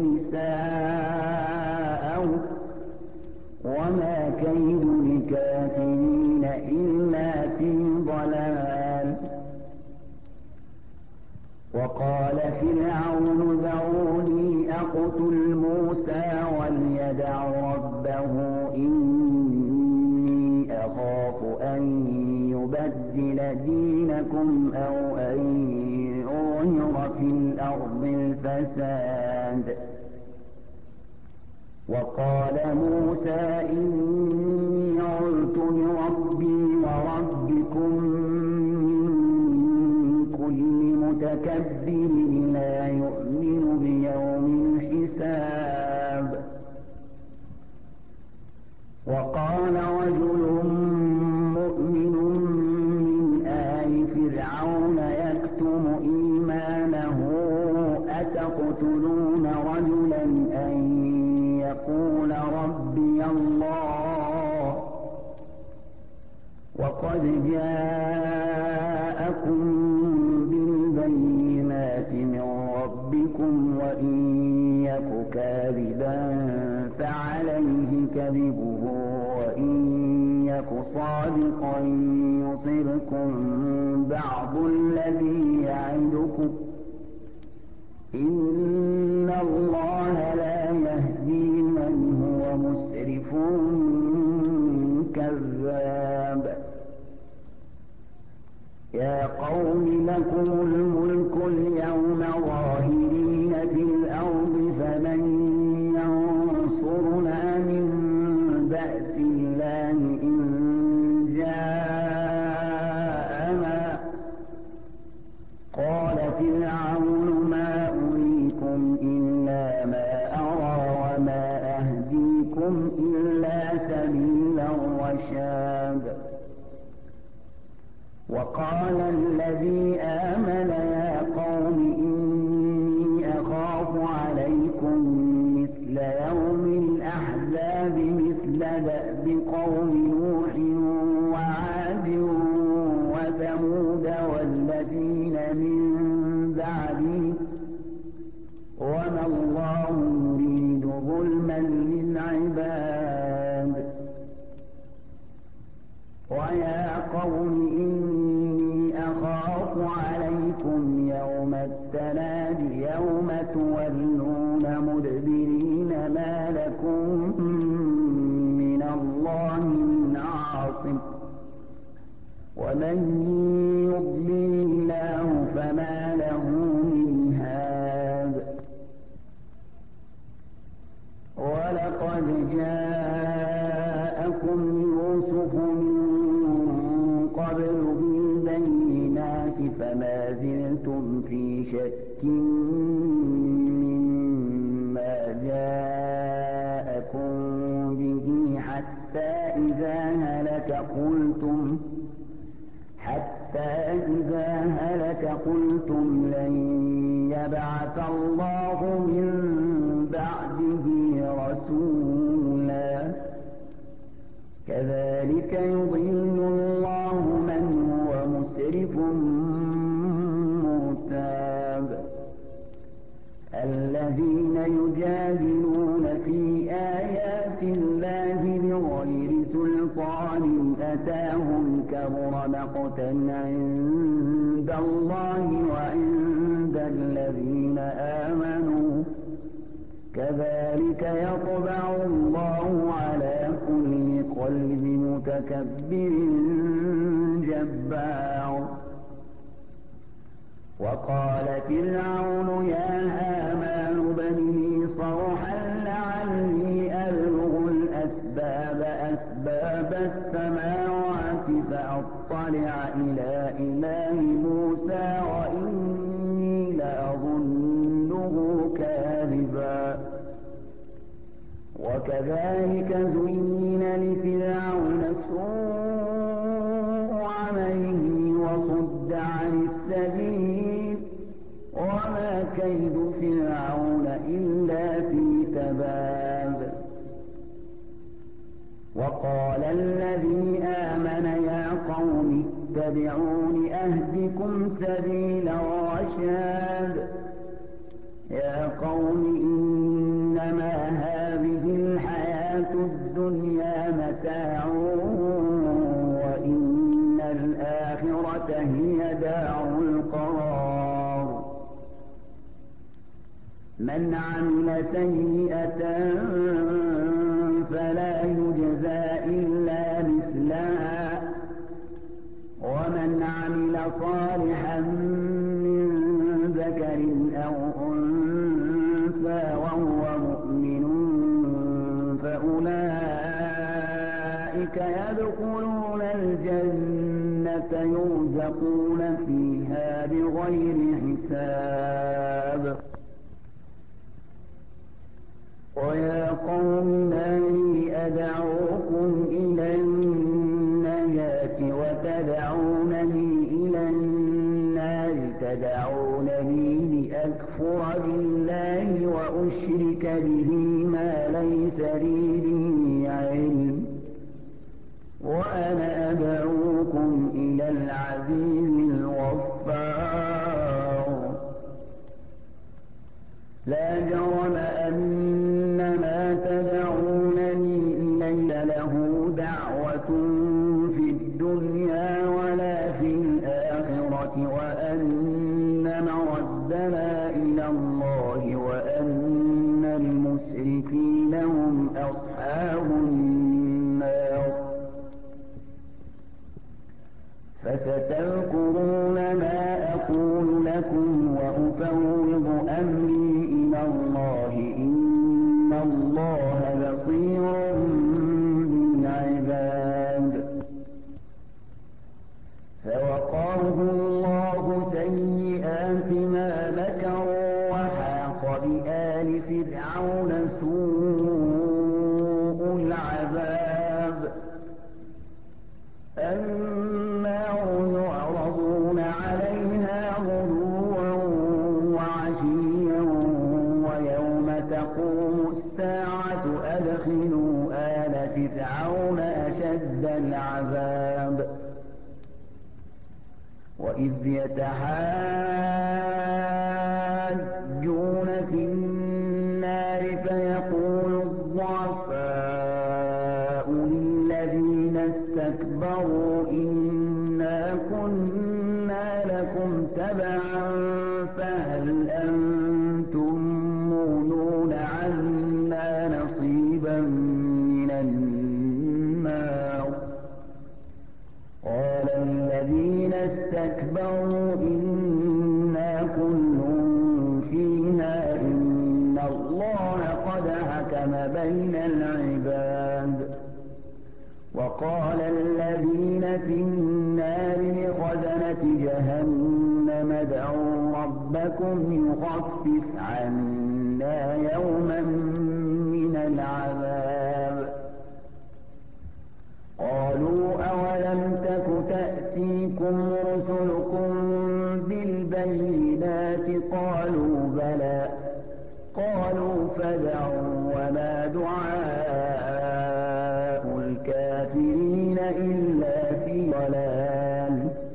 نساءهم وما كيد الكافرين إلا في ضلال وقال فرعون ذروني أقتل موسى وليدع ربه إني أخاف أن يبدل دينكم أو أن يظهر في الأرض الفساد وقال موسى إني عذت بربي وربكم متكبر لا يؤمن بيوم الحساب وقال رجل مؤمن من آل فرعون يكتم إيمانه أتقتلون رجلا أن يقول ربي الله وقد جاءكم بالبينات من ربكم وإن يك كاذبا فعليه كذبه وإن يك صادقا يصبكم بعض الذي يعدكم إن الله لا يهدي من هو مسرف كذاب يا قوم لكم الملك اليوم ظاهرين في الأرض فمن ينصرنا من بأس الله إن جاءنا قال فرعون ما أريكم إلا ما أرى وما أهديكم إلا سبيل الرشاد وقال الذي آمن يا قوم إني أخاف عليكم مثل يوم الأحزاب مثل دأب قوم نوح وعاد وثمود والذين من بعدهم وما الله يريد ظلما للعباد. ويا قوم إني أخاف عليكم يوم التناد يوم تولون مدبرين ما لكم من الله من عاصم ومن يضلل الله فما له من هاد. ولقد جاءكم يوسف من قبل بالبينات فما زلتم في شك مما جاءكم به حتى إذا هلك قلتم حتى إذا هلك قلتم لن يبعث الله من بعده رسولا كذلك يضل الله من هو مسرف مرتاب. الذين يجادلون في آيات الله بغير سلطان أتاهم كبر مقتا عند الله وعند الذين آمنوا كذلك يطبع الله على كل قلب متكبر جبار. وقال فرعون يا هامان ابن لي صرحا لعلي أبلغ الأسباب أسباب السماوات فأطلع إلى إله موسى وإني لأظنه كاذبا. وكذلك زين لفرعون سوء عمله وصد عن السبيل وما كيد فرعون إلا في تباب. وقال الذي آمن يا قوم اتبعون أهدكم سبيل الرشاد. يا قوم إنما هذه الحياة الدنيا متاع وإن الآخرة هي دار القرار. من عمل سيئة فلا يجزى إلا مثلها ومن عمل صالحا من ذكر أو أنثى وهو مؤمن فأولئك يدخلون الجنة يرزقون فيها بغير حساب. ويا قوم ما لي أدعوكم إلى النجاة وتدعونني إلى النار تدعونني لأكفر بالله وأشرك به ما ليس لي به علم وأنا أدعوكم إلى العزيز الغفار. لا جرم أن ما تدعونني إليه له دعوة في الدنيا ولا في الآخرة وأن مردنا إلى الله وأن المسرفين هم أصحاب النار. فستذكرون ما أقول لكم وأفوض أمري إلى الله إن الله بصير بالعباد. فوقاه الله سيئات ما مكروا وحاق بآل فرعون سوء العذاب. النار يعرضون عليها غدوا وعشيا ويوم تقوم الساعة أدخلوا آل فرعون أشد العذاب. وإذ يتحاجون في تبعا فهل أنتم مغنون عنا نصيبا من النار قال الذين استكبروا إنا كل فيها إن الله قد حكم بين العباد وقال الذين في النار لخزنة جهنم ادعوا ربكم يخفف عنا يوما من العذاب قالوا أولم تك تأتيكم رسلكم بالبينات قالوا بلى قالوا فادعوا وما دعاء الكافرين إلا في ضلال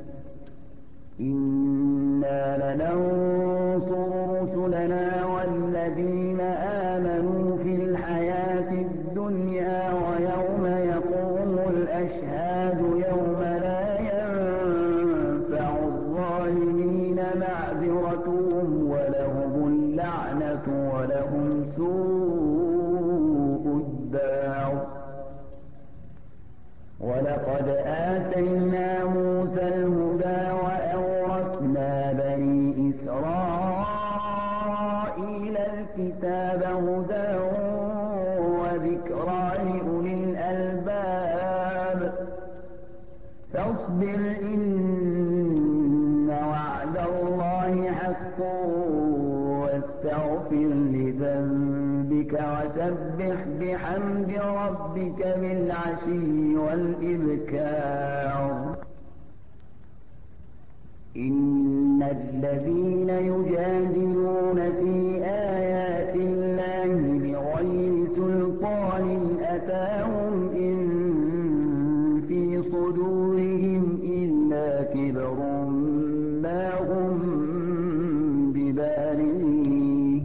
إنا لننصر رسلنا والذين آمنوا في الحياة الدنيا ويوم يقوم الأشهاد يوم لا ينفع الظالمين معذرتهم ولهم اللعنة ولهم سوء الدار ولقد آتينا موسى الهدى وأورثنا بني إسرائيل الكتاب هدى وذكرى لأولي الألباب فاصبر إن وعد الله حق واستغفر لذنبك وسبح بحمد ربك بالعشي والإبكار إن الذين يجادلون في آيات الله بغير سلطان أتاهم إن في صدورهم إلا كبر ما هم ببالغيه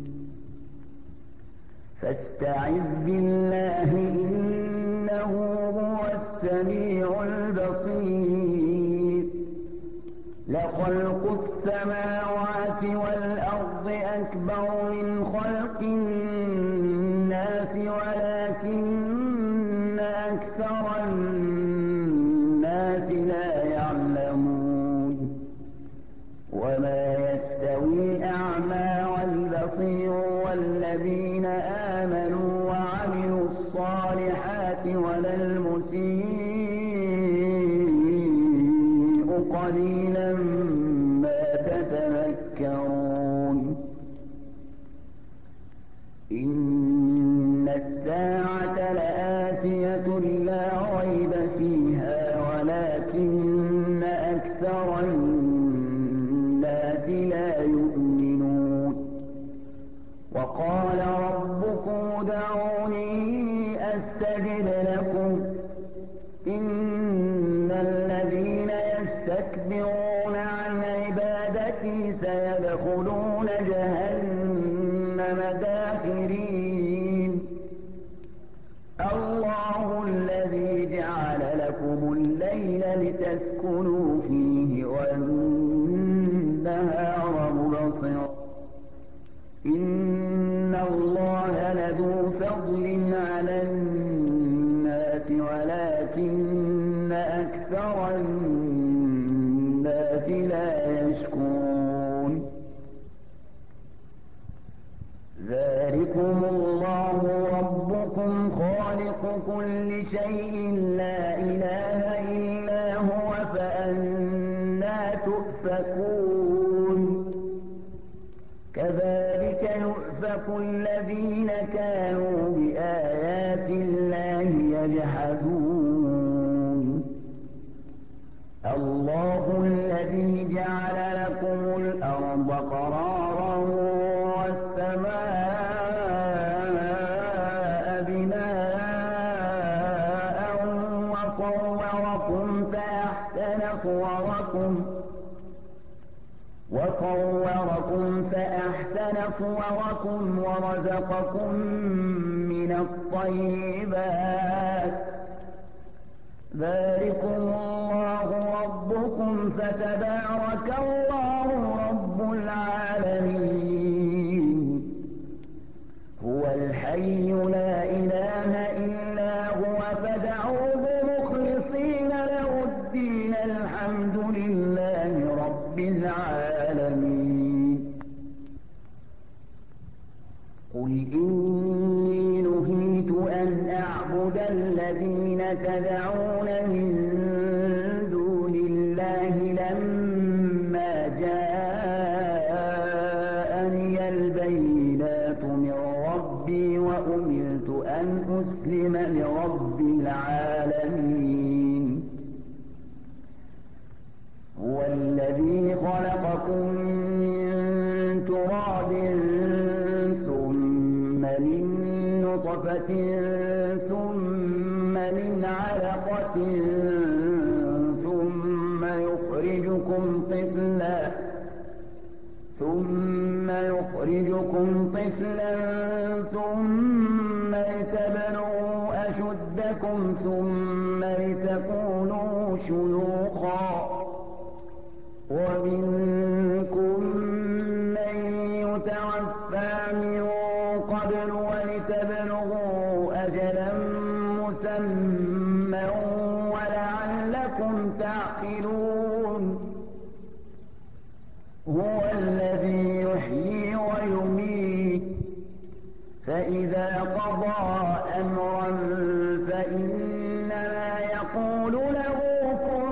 فاستعذ بالله إنه هو السميع البصير لخلق السماوات والأرض أكبر من خلق الناس ولكن أكثر الناس لا يعلمون وما يستوي الأعمى والبصير والذين آمنوا وعملوا الصالحات ولا المسيء قليلا ما تتذكرون إن الساعة لآتية لا ريب فيها ولكن أكثر الناس لا يؤمنون وقال ربكم ادعوني أستجب لكم إن الذين يستكبرون عن عبادتي سيدخلون جهنم داخرين الله الذي جعل لكم الليل لتسكنوا فيه والنهار مبصرا إن الله لذو فضل على الناس ولكن أكثر الناس لا يشكرون ذلكم الله ربكم خالق كل شيء لا إله إلا هو فأنى تؤفكون كذلك يؤفك الذين كانوا بآيات الله يجحدون الله الذي جعل لكم الأرض قرارا والسماء بناء وصوركم فأحسن صوركم وصوركم فأحسن صوركم ورزقكم من الطيبات ذلكم الله الله ربكم فتبارك الله رب العالمين. هو الحي لا إله إلا هو فادعوه مخلصين له الدين الحمد لله رب العالمين. قل إني نهيت أن أعبد الذين تدعون من دون الله لما جاءني البينات من ربي وأمرت أن أسلم لرب العالمين. هو الذي خلقكم من تراب ثم من نطفة ثم من علقة ثم يخرجكم طفلا ثم يخرجكم طفلا ثم لتبلغوا أشدكم ثم لتكونوا شيوخا ومنكم من يتوفى من قبل ولتبلغوا أجلا مسمى ولعلكم تعقلون. هو الذي يحيي ويميت فإذا قضى أمرا فإنما يقول له كن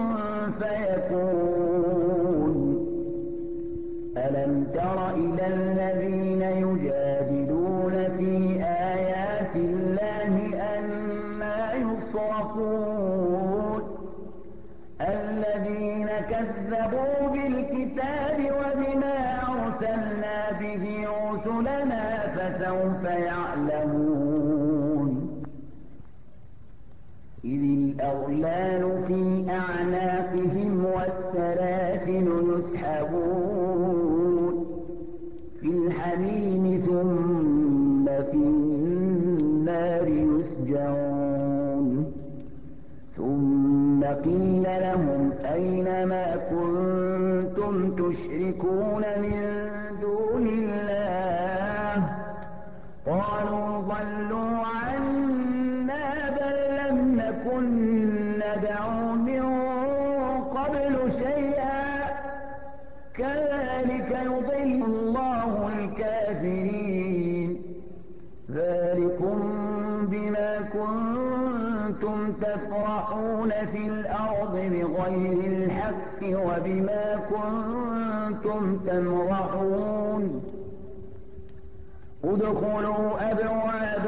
فيكون. ألم تر إلى الذين يجادلون في آيات الله أنى يصرفون الذين كذبوا بالكتاب وبما أرسلنا به رسلنا فسوف يعلمون. إذ الأغلال في أعناقهم والسلاسل يسحبون في الحميم ثم في النار يسجرون. ثم قيل لهم أين ما كنتم تشركون من دون الله قالوا ضلوا عنا بل لم نكن ندعو من قبل شيئا كذلك يضل الله الكافرين. ذلكم بما كنتم تفرحون في الأرض بغير الحق وبما كنتم تمرحون. ادخلوا أبواب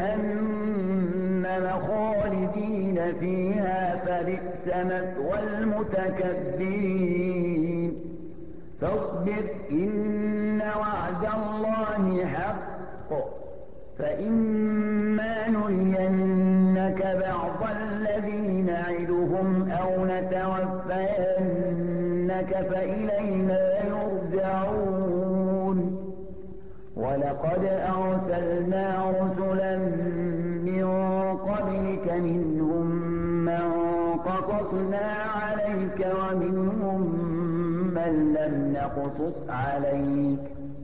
جهنم خالدين فيها فبئس مثوى المتكبرين. فاصبر إن وعد الله حق فإما نرينك بعض الذي نعدهم أو نتوفينك فإلينا يرجعون. ولقد أرسلنا رسلا من قبلك منهم من قصصنا عليك ومنهم من لم نقصص عليك.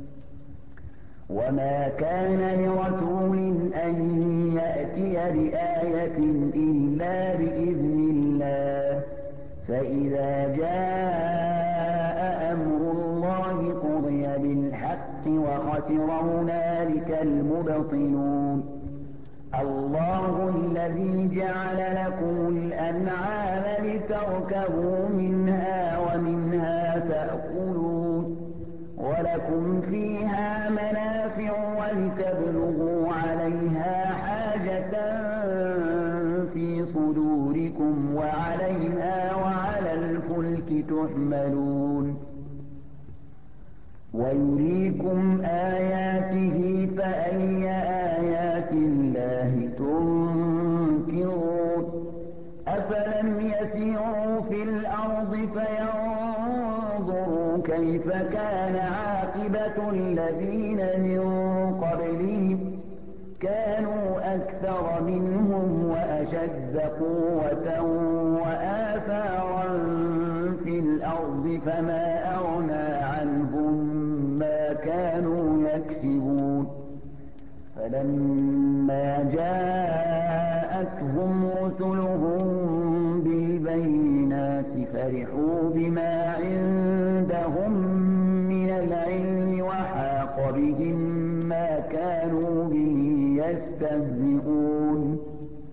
وما كان لرسول أن يأتي بآية إلا بإذن الله فإذا جاء أمر الله قضي بالحق وخسر هنالك المبطلون. الله الذي جعل لكم الأنعام لتركبوا منها ومنها تأكلون ولكم فيها منافع ولتبلغوا عليها حاجة في صدوركم وعليها وعلى الفلك تحملون. ويريكم آياته فأي آيات الله تنكرون. أفلم يسيروا في الأرض فينظروا كيف كان عاقبة الذين من قبلهم كانوا أكثر منهم وأشد قوة وآثارا في الأرض فما أغنى عنهم ما كانوا يكسبون فلما جاءتهم رسلهم بالبينات فرحوا بما عندهم من العلم وحاق بهم ما كانوا به يستهزئون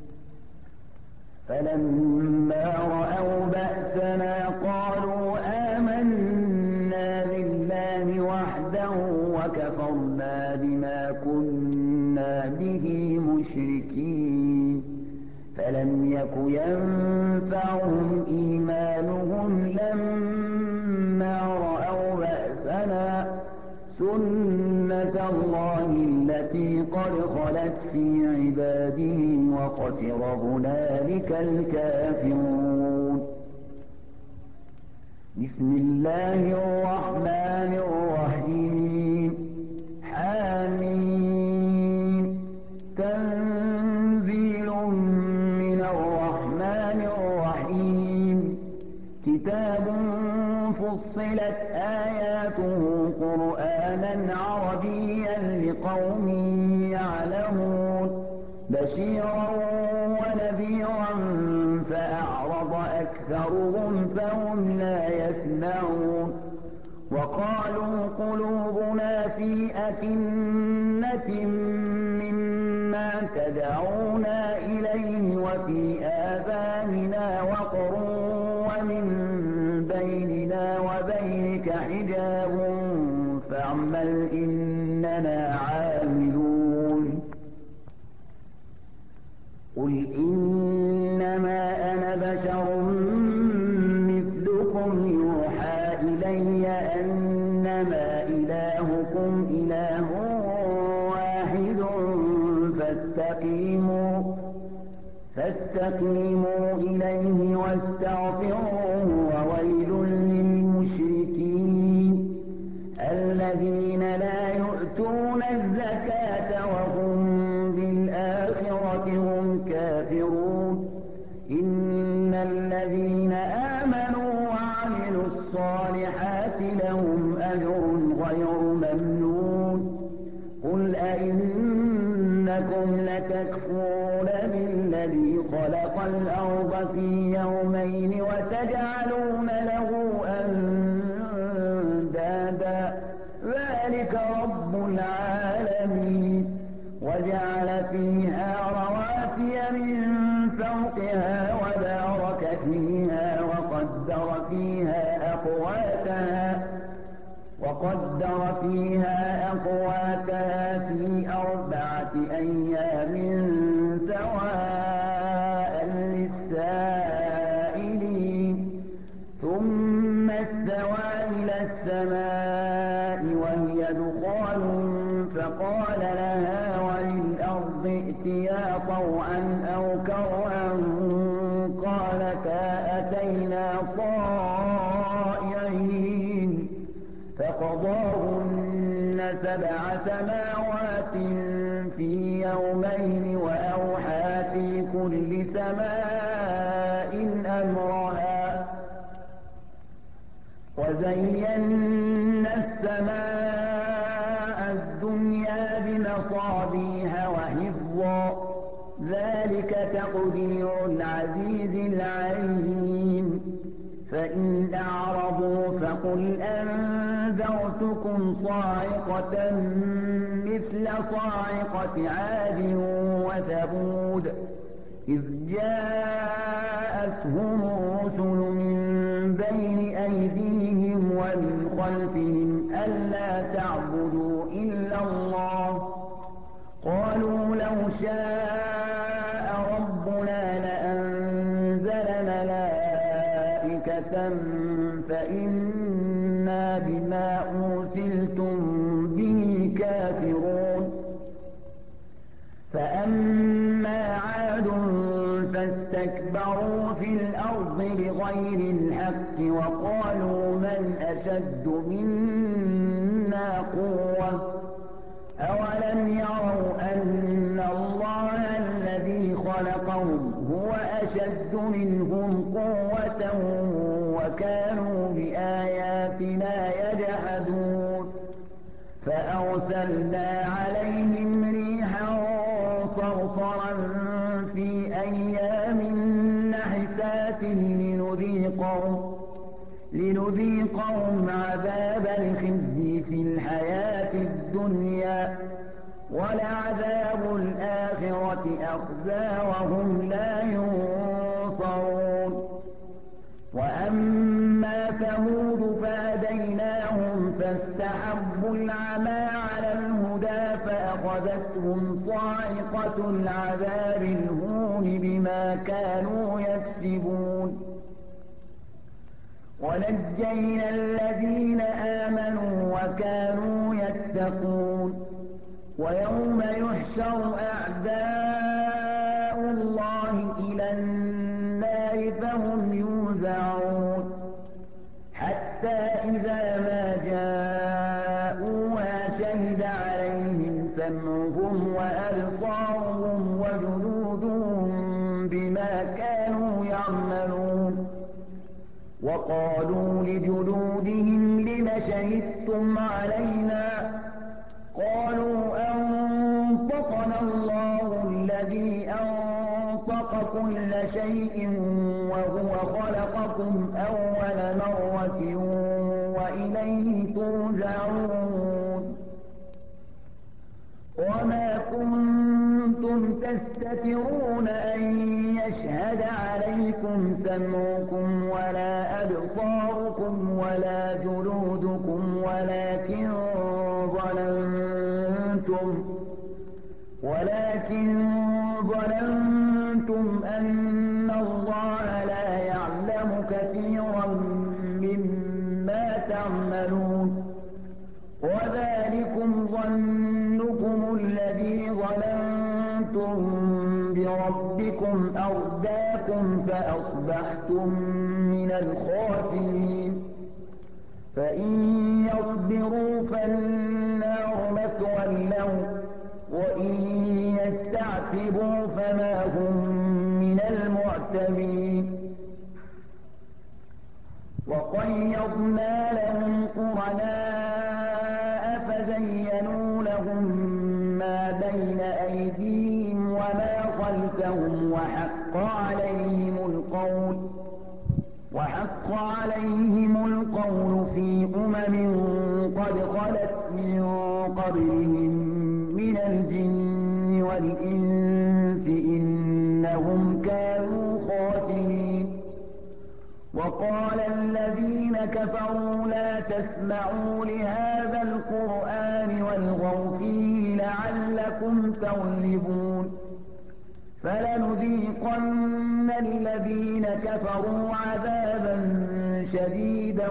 فلما رأوا بأسنا قالوا آمنا بالله وحده وكفرنا بما كنا به مشركين فلم يك ينفعهم إيمانهم لما رأوا بأسنا سنة الله التي قد خلت في عباده وخسر هنالك الكافرون. بسم الله الرحمن الرحيم. حميم. تنزيل من الرحمن الرحيم. كتاب فصلت آياته قرآنا عربيا لقوم يعلمون بشيرا ونذيرا فأعرض أكثرهم فهم لا يسمعون وقالوا قلوبنا في أكنة مما تدعونا إليه وفي آذاننا وقر ومن بيننا وبينك حجاب فاعمل إننا عاملون. قل إنما أنا بشر مثلكم يوحى إلي أنما إلهكم إله واحد فاستقيموا فاستقيموا إليه واستغفروه وويل للمشركين الذين لا يؤتون الزكاة وهم بالآخرة هم كافرون. إن الذين آمنوا وعملوا الصالحات لهم أجر غير ممنون. قل أئنكم لتكفرون بالذي خلق الأرض في يومين وتجعلون له أندادا ذلك رب العالمين. وجعل فيها رواسي من فوقها وبارك فيها وقدر فيها أقواتها وقدر فيها أقواتها في أربعة أيام سواء للسائلين ثم استوى إلى السماء وهي دخان فقال لها وللأرض ائتيا طوعا أو كرها قالتا أتينا طائعين فقضاهن سبع سماوات في يومين وأوحى في كل سماء أمرها وزينا السماء الدنيا بمصابيح وحفظا ذلك تقدير العزيز العليم. فإن أعرضوا فقل أنذرتكم صاعقة مثل صاعقة عاد وثمود إذ جاءتهم الرسل من بين أيديهم ومن خلفهم ألا تعبدوا إلا الله قالوا لو شاء ربنا لأنزل ملائكة فإنا بما أرسلتم به كافرون. فأما عاد فاستكبروا في الأرض بغير الحق وقالوا من أشد منا قوة أولم يروا أن خلقهم هو أشد منهم قوة وكانوا بآياتنا يجحدون فأرسلنا عليهم ريحا صرصرا في أيام نحسات لنذيقهم, لنذيقهم عذاب الخزي في الحياة الدنيا ولعذاب الآخرة أخزى وهم لا ينصرون. وأما ثمود فهديناهم فاستحبوا العمى على الهدى فأخذتهم صاعقة العذاب الهون بما كانوا يكسبون. ونجينا الذين آمنوا وكانوا يتقون. ويوم يحشر أعداء الله إلى النار فهم يوزعون حتى إذا ما جاءوها شهد عليهم سمعهم وأبصارهم وجلودهم بما كانوا يعملون. وقالوا لجلودهم لم شهدتم علينا قالوا أنطقنا الله الذي أنطق كل شيء وهو خلقكم أول مرة وإليه ترجعون. وما كنتم تستترون أن يشهد عليكم سمعكم ولا أبصاركم ولا جلودكم ولكن ظننتم ولكن ظننتم أن الله لا يعلم كثيرا مما تعملون. وذلكم ظنكم الذي ظننتم بربكم أرداكم فأصبحتم من الخاسرين. فإن يصبروا فالنار مثوى لهم وإن يستعتبوا فما هم من المعتبين. وقيضنا لهم قرناء فزينوا لهم ما بين أيديهم وما خلفهم وحق عليهم القول وحق عليهم القول في أمم قد خلت من قبلهم من الجن والإنس إنهم كانوا خاسرين. وقال الذين كفروا لا تسمعوا لهذا القرآن والغوا فيه لعلكم تغلبون. فلنذيقن الذين كفروا عذابا شديدا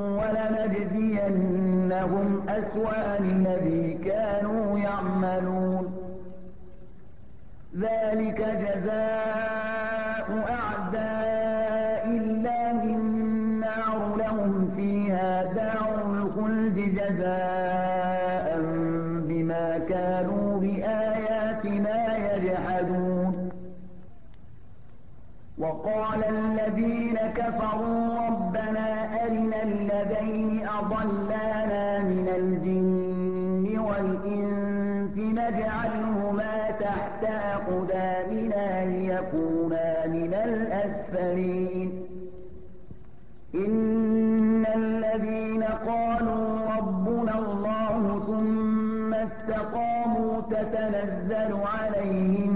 ولنجزينهم أسوأ الذي كانوا يعملون. ذلك جزاء أعداء الله النار لهم فيها دار الخلد جزاء بما كانوا بآياتنا يجحدون. وقال الذين كفروا ربنا أرنا الذين أضلانا من الجن والإنس نجعلهما تحت أقدامنا ليكونا من الأسفلين. إن الذين قالوا ربنا الله ثم استقاموا تتنزل عليهم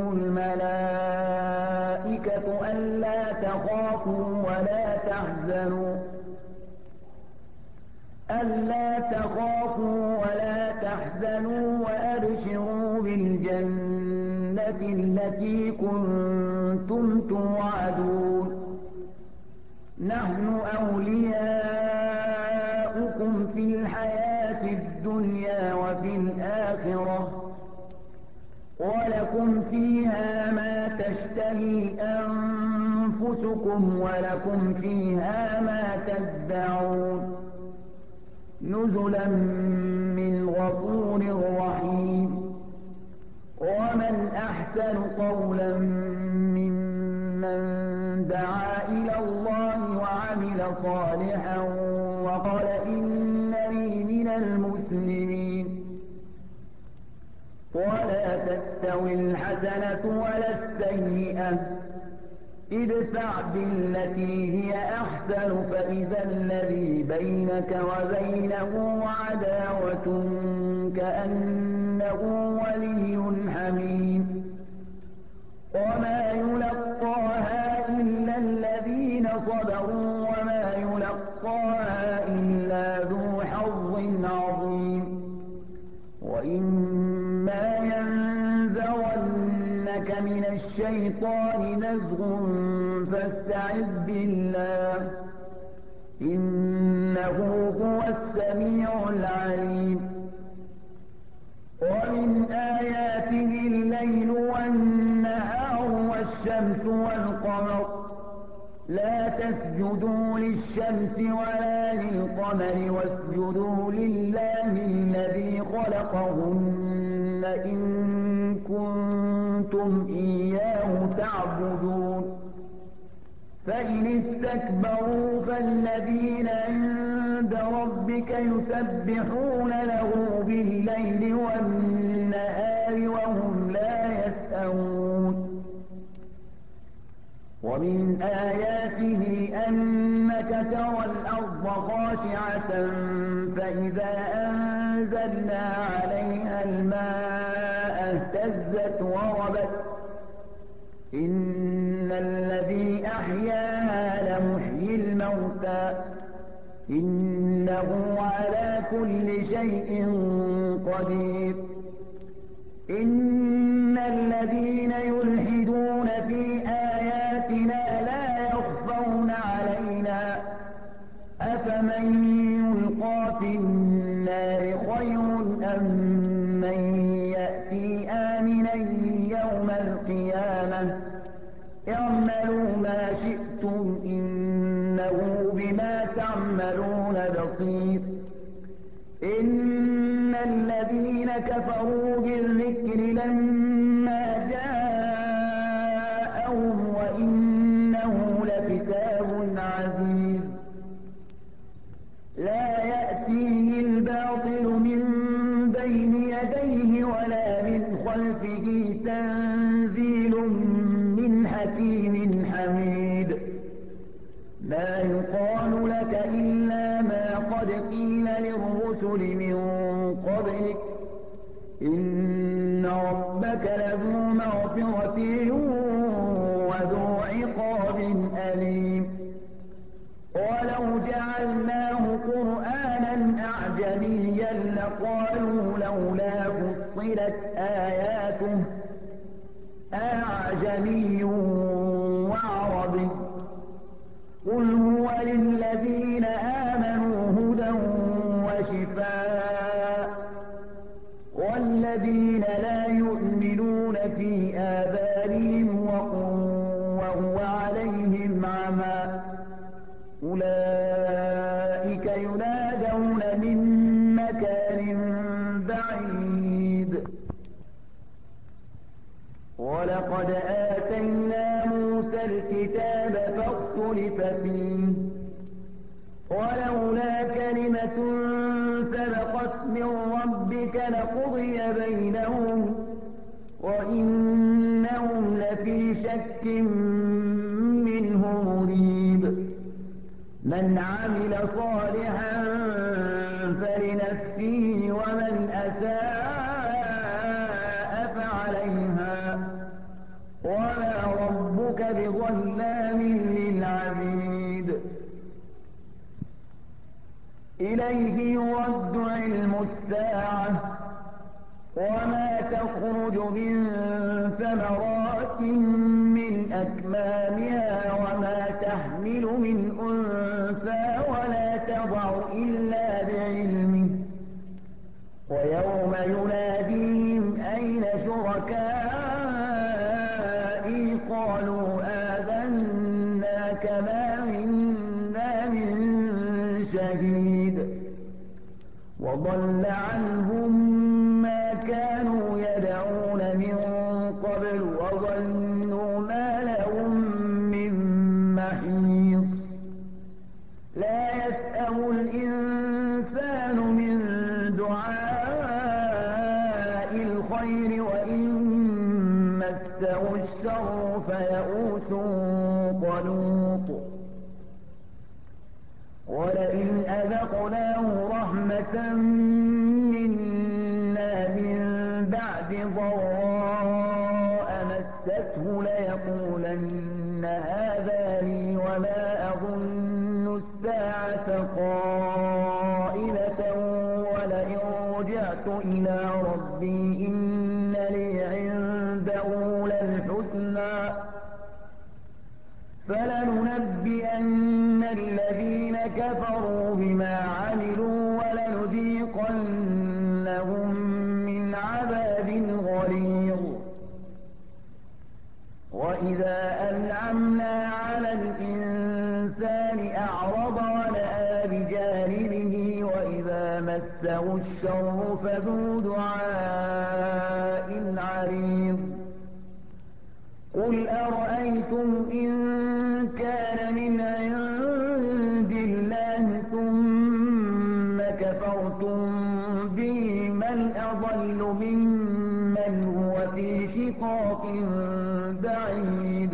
الملائكة ألا تخافوا ولا تحزنوا ألا تخافوا ولا تحزنوا وأبشروا بالجنة التي كنتم توعدون. نحن أولياؤكم في الحياة الدنيا وفي الآخرة ولكم فيها ما تشتهي أنفسكم ولكم فيها ما تدعون. نزلا من غفور رحيم. ومن أحسن قولا صالحا وقال إنني من المسلمين. ولا تستوي الحسنة ولا السيئة، ادفع بالتي هي أحسن فإذا الذي بينك وبينه عداوة كأنه ولي حميم. وما يلقاها إلا الذين صبروا وما يلقاها إلا ذو حظ عظيم. وإما ينزغنك من الشيطان نزغ فاستعذ بالله إنه هو السميع العليم. ومن آياته الليل والنهار والشمس والقمر، لا تسجدوا للشمس ولا للقمر واسجدوا لله الذي خلقهن إن كنتم إياه تعبدون. فإن استكبروا فالذين عند ربك يسبحون له بالليل والنهار وهم لا يسأمون. ومن آياته أنك ترى الأرض خاشعة فإذا أنزلنا عليها الماء اهتزت وربت إن الذي أحياها لمحيي الموتى إنه على كل شيء قدير. إن الذين يلحدون في آياتنا لا يخفون علينا أفمن يلقى في النار خير أم من يأتي آمنا يوم القيامة اعملوا ما شئتم إنه بما تعملون بصير. إن الذين كفروا بالذكر لما جاءهم وإنه لكتاب عزيز لا يأتيه الباطل من بين يديه ولا من خلفه تنزيل من حكيم حميد. ما يقال لك إلا ما قد قيل للرسل من قبلك إن ربك لذو مغفرة وذو عقاب أليم. ولو جعلناه قرآنا أعجميا لقالوا لولا فصلت آياته أعجمي وعربي قل هو للذين آمنوا هدى وشفاء والذين لا يؤمنون في آذانهم وقر وهو عليهم عمى أولئك ينادون من مكان بعيد. ولقد آتينا موسى الكتاب فاختلف فيه ولولا كلمة سبقت من ربك لقضي بينهم وإنهم لفي شك منه مريب. من عمل صالحا فلنفسه ومن أساء فعليها وما ربك بظلام للعبيد. إليه يرد علم الساعة وما تخرج من ثمرات من أكمامها وما تحمل من أنثى ولا تضع إلا بعلمه ويوم يناديهم أين شركائي قالوا آذناك ما منا من شهيد وضل عنهم ما كانوا يدعون من قبل وظنوا ما لهم من محيص. بالخير وإن مسه الشر فيئوس قنوط ولئن أذقناه رحمة منا من بعد ضراء مسته ليقولن هذا لي وما أظن الساعة قائمة ولئن رجعت إلى ربي إن لي عنده للحسنى فلننبئن الذين كفروا بما عملوا ولنذيقنهم من عذاب غليظ وإذا أنعمنا على الإنسان أعرض ونأى بجانبه وإذا مسه الشر فذو دعاء عريض قل أرأيتم إن كان من عند الله ثم كفرتم به من أضل ممن هو في شقاق بعيد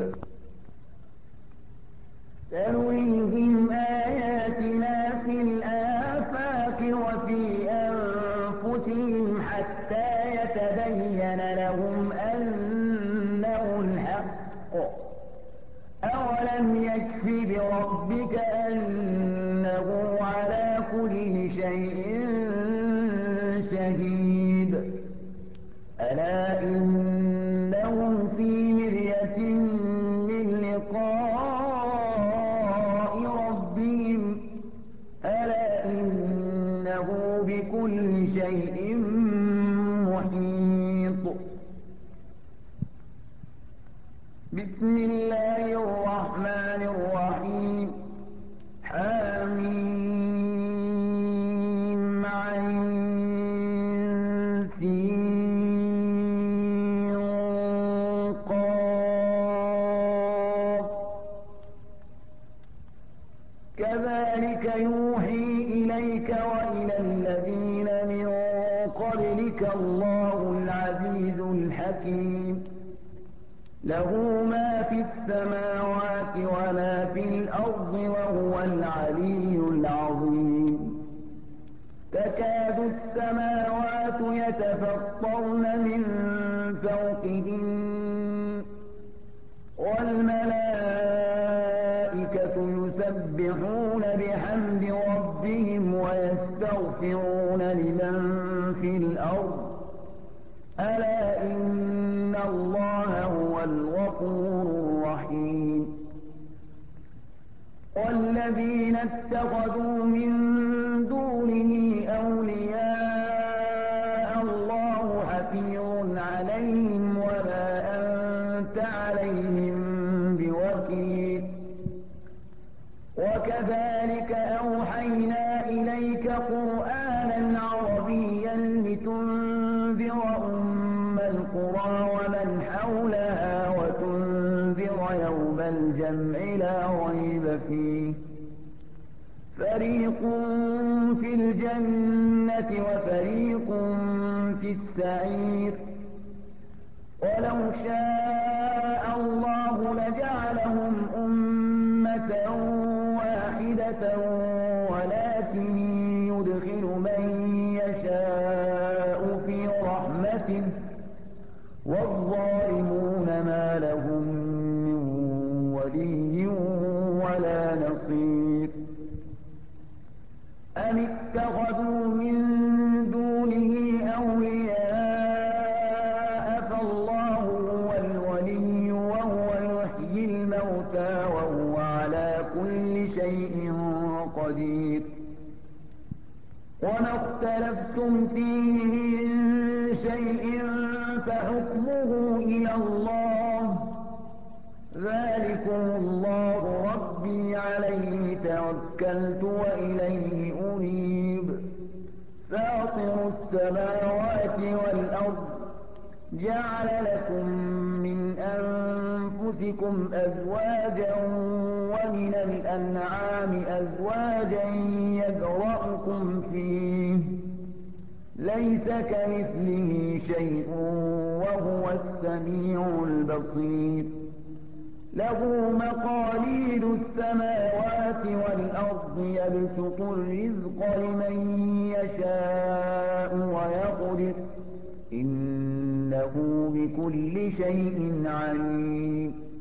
سنريهم آياتنا في الآفاق وفي أنفسهم حتى يتبين لهم أنه الحق أولم يكف بربك أنه على كل شيء شهيد ألا إنهم في مرية من لقاء ربهم ألا إنه بكل شيء محيط بسم الله الرحمن الرحيم حميم عين سين قاف كذلك يوحي إليك وإلى الذين من قبلك الله العزيز الحكيم له ما في السماوات وما في الأرض وهو العلي العظيم تكاد السماوات يتفطرن من فوقهن والملائكة يسبحون بحمد ربهم ويستغفرون لمن في الأرض ألا إن الله هو الغفور الرحيم والذين اتخذوا من دونه أولياء الله حفيظ عليهم وما أنت عليهم بوكيل وكذلك أوحينا إليك قرآنا عربيا لتنذر أم القرى ومن حولها وتنذر يوم الجمع لا ريب فيه فريق في الجنة وفريق في السعير ولو شاء الله لجعلهم أمة واحدة ولكن يدخل من يشاء في رحمته والظالمون ما لهم من ولي ولا نصير أم اتخذوا من دونه أولياء فالله هو الولي وهو يحيي الموتى وهو على كل شيء قدير وما اختلفتم فيه من شيء فحكمه إلى الله ذلكم الله ربي عليه توكلت وإليه أنيب فاطر السماوات والأرض جعل لكم من أنفسكم أزواجا ومن الأنعام أزواجا يذرأكم فيه ليس كمثله شيء وهو السميع البصير له مقاليد السماوات والأرض يبسط الرزق لمن يشاء ويقدر إنه بكل شيء عليم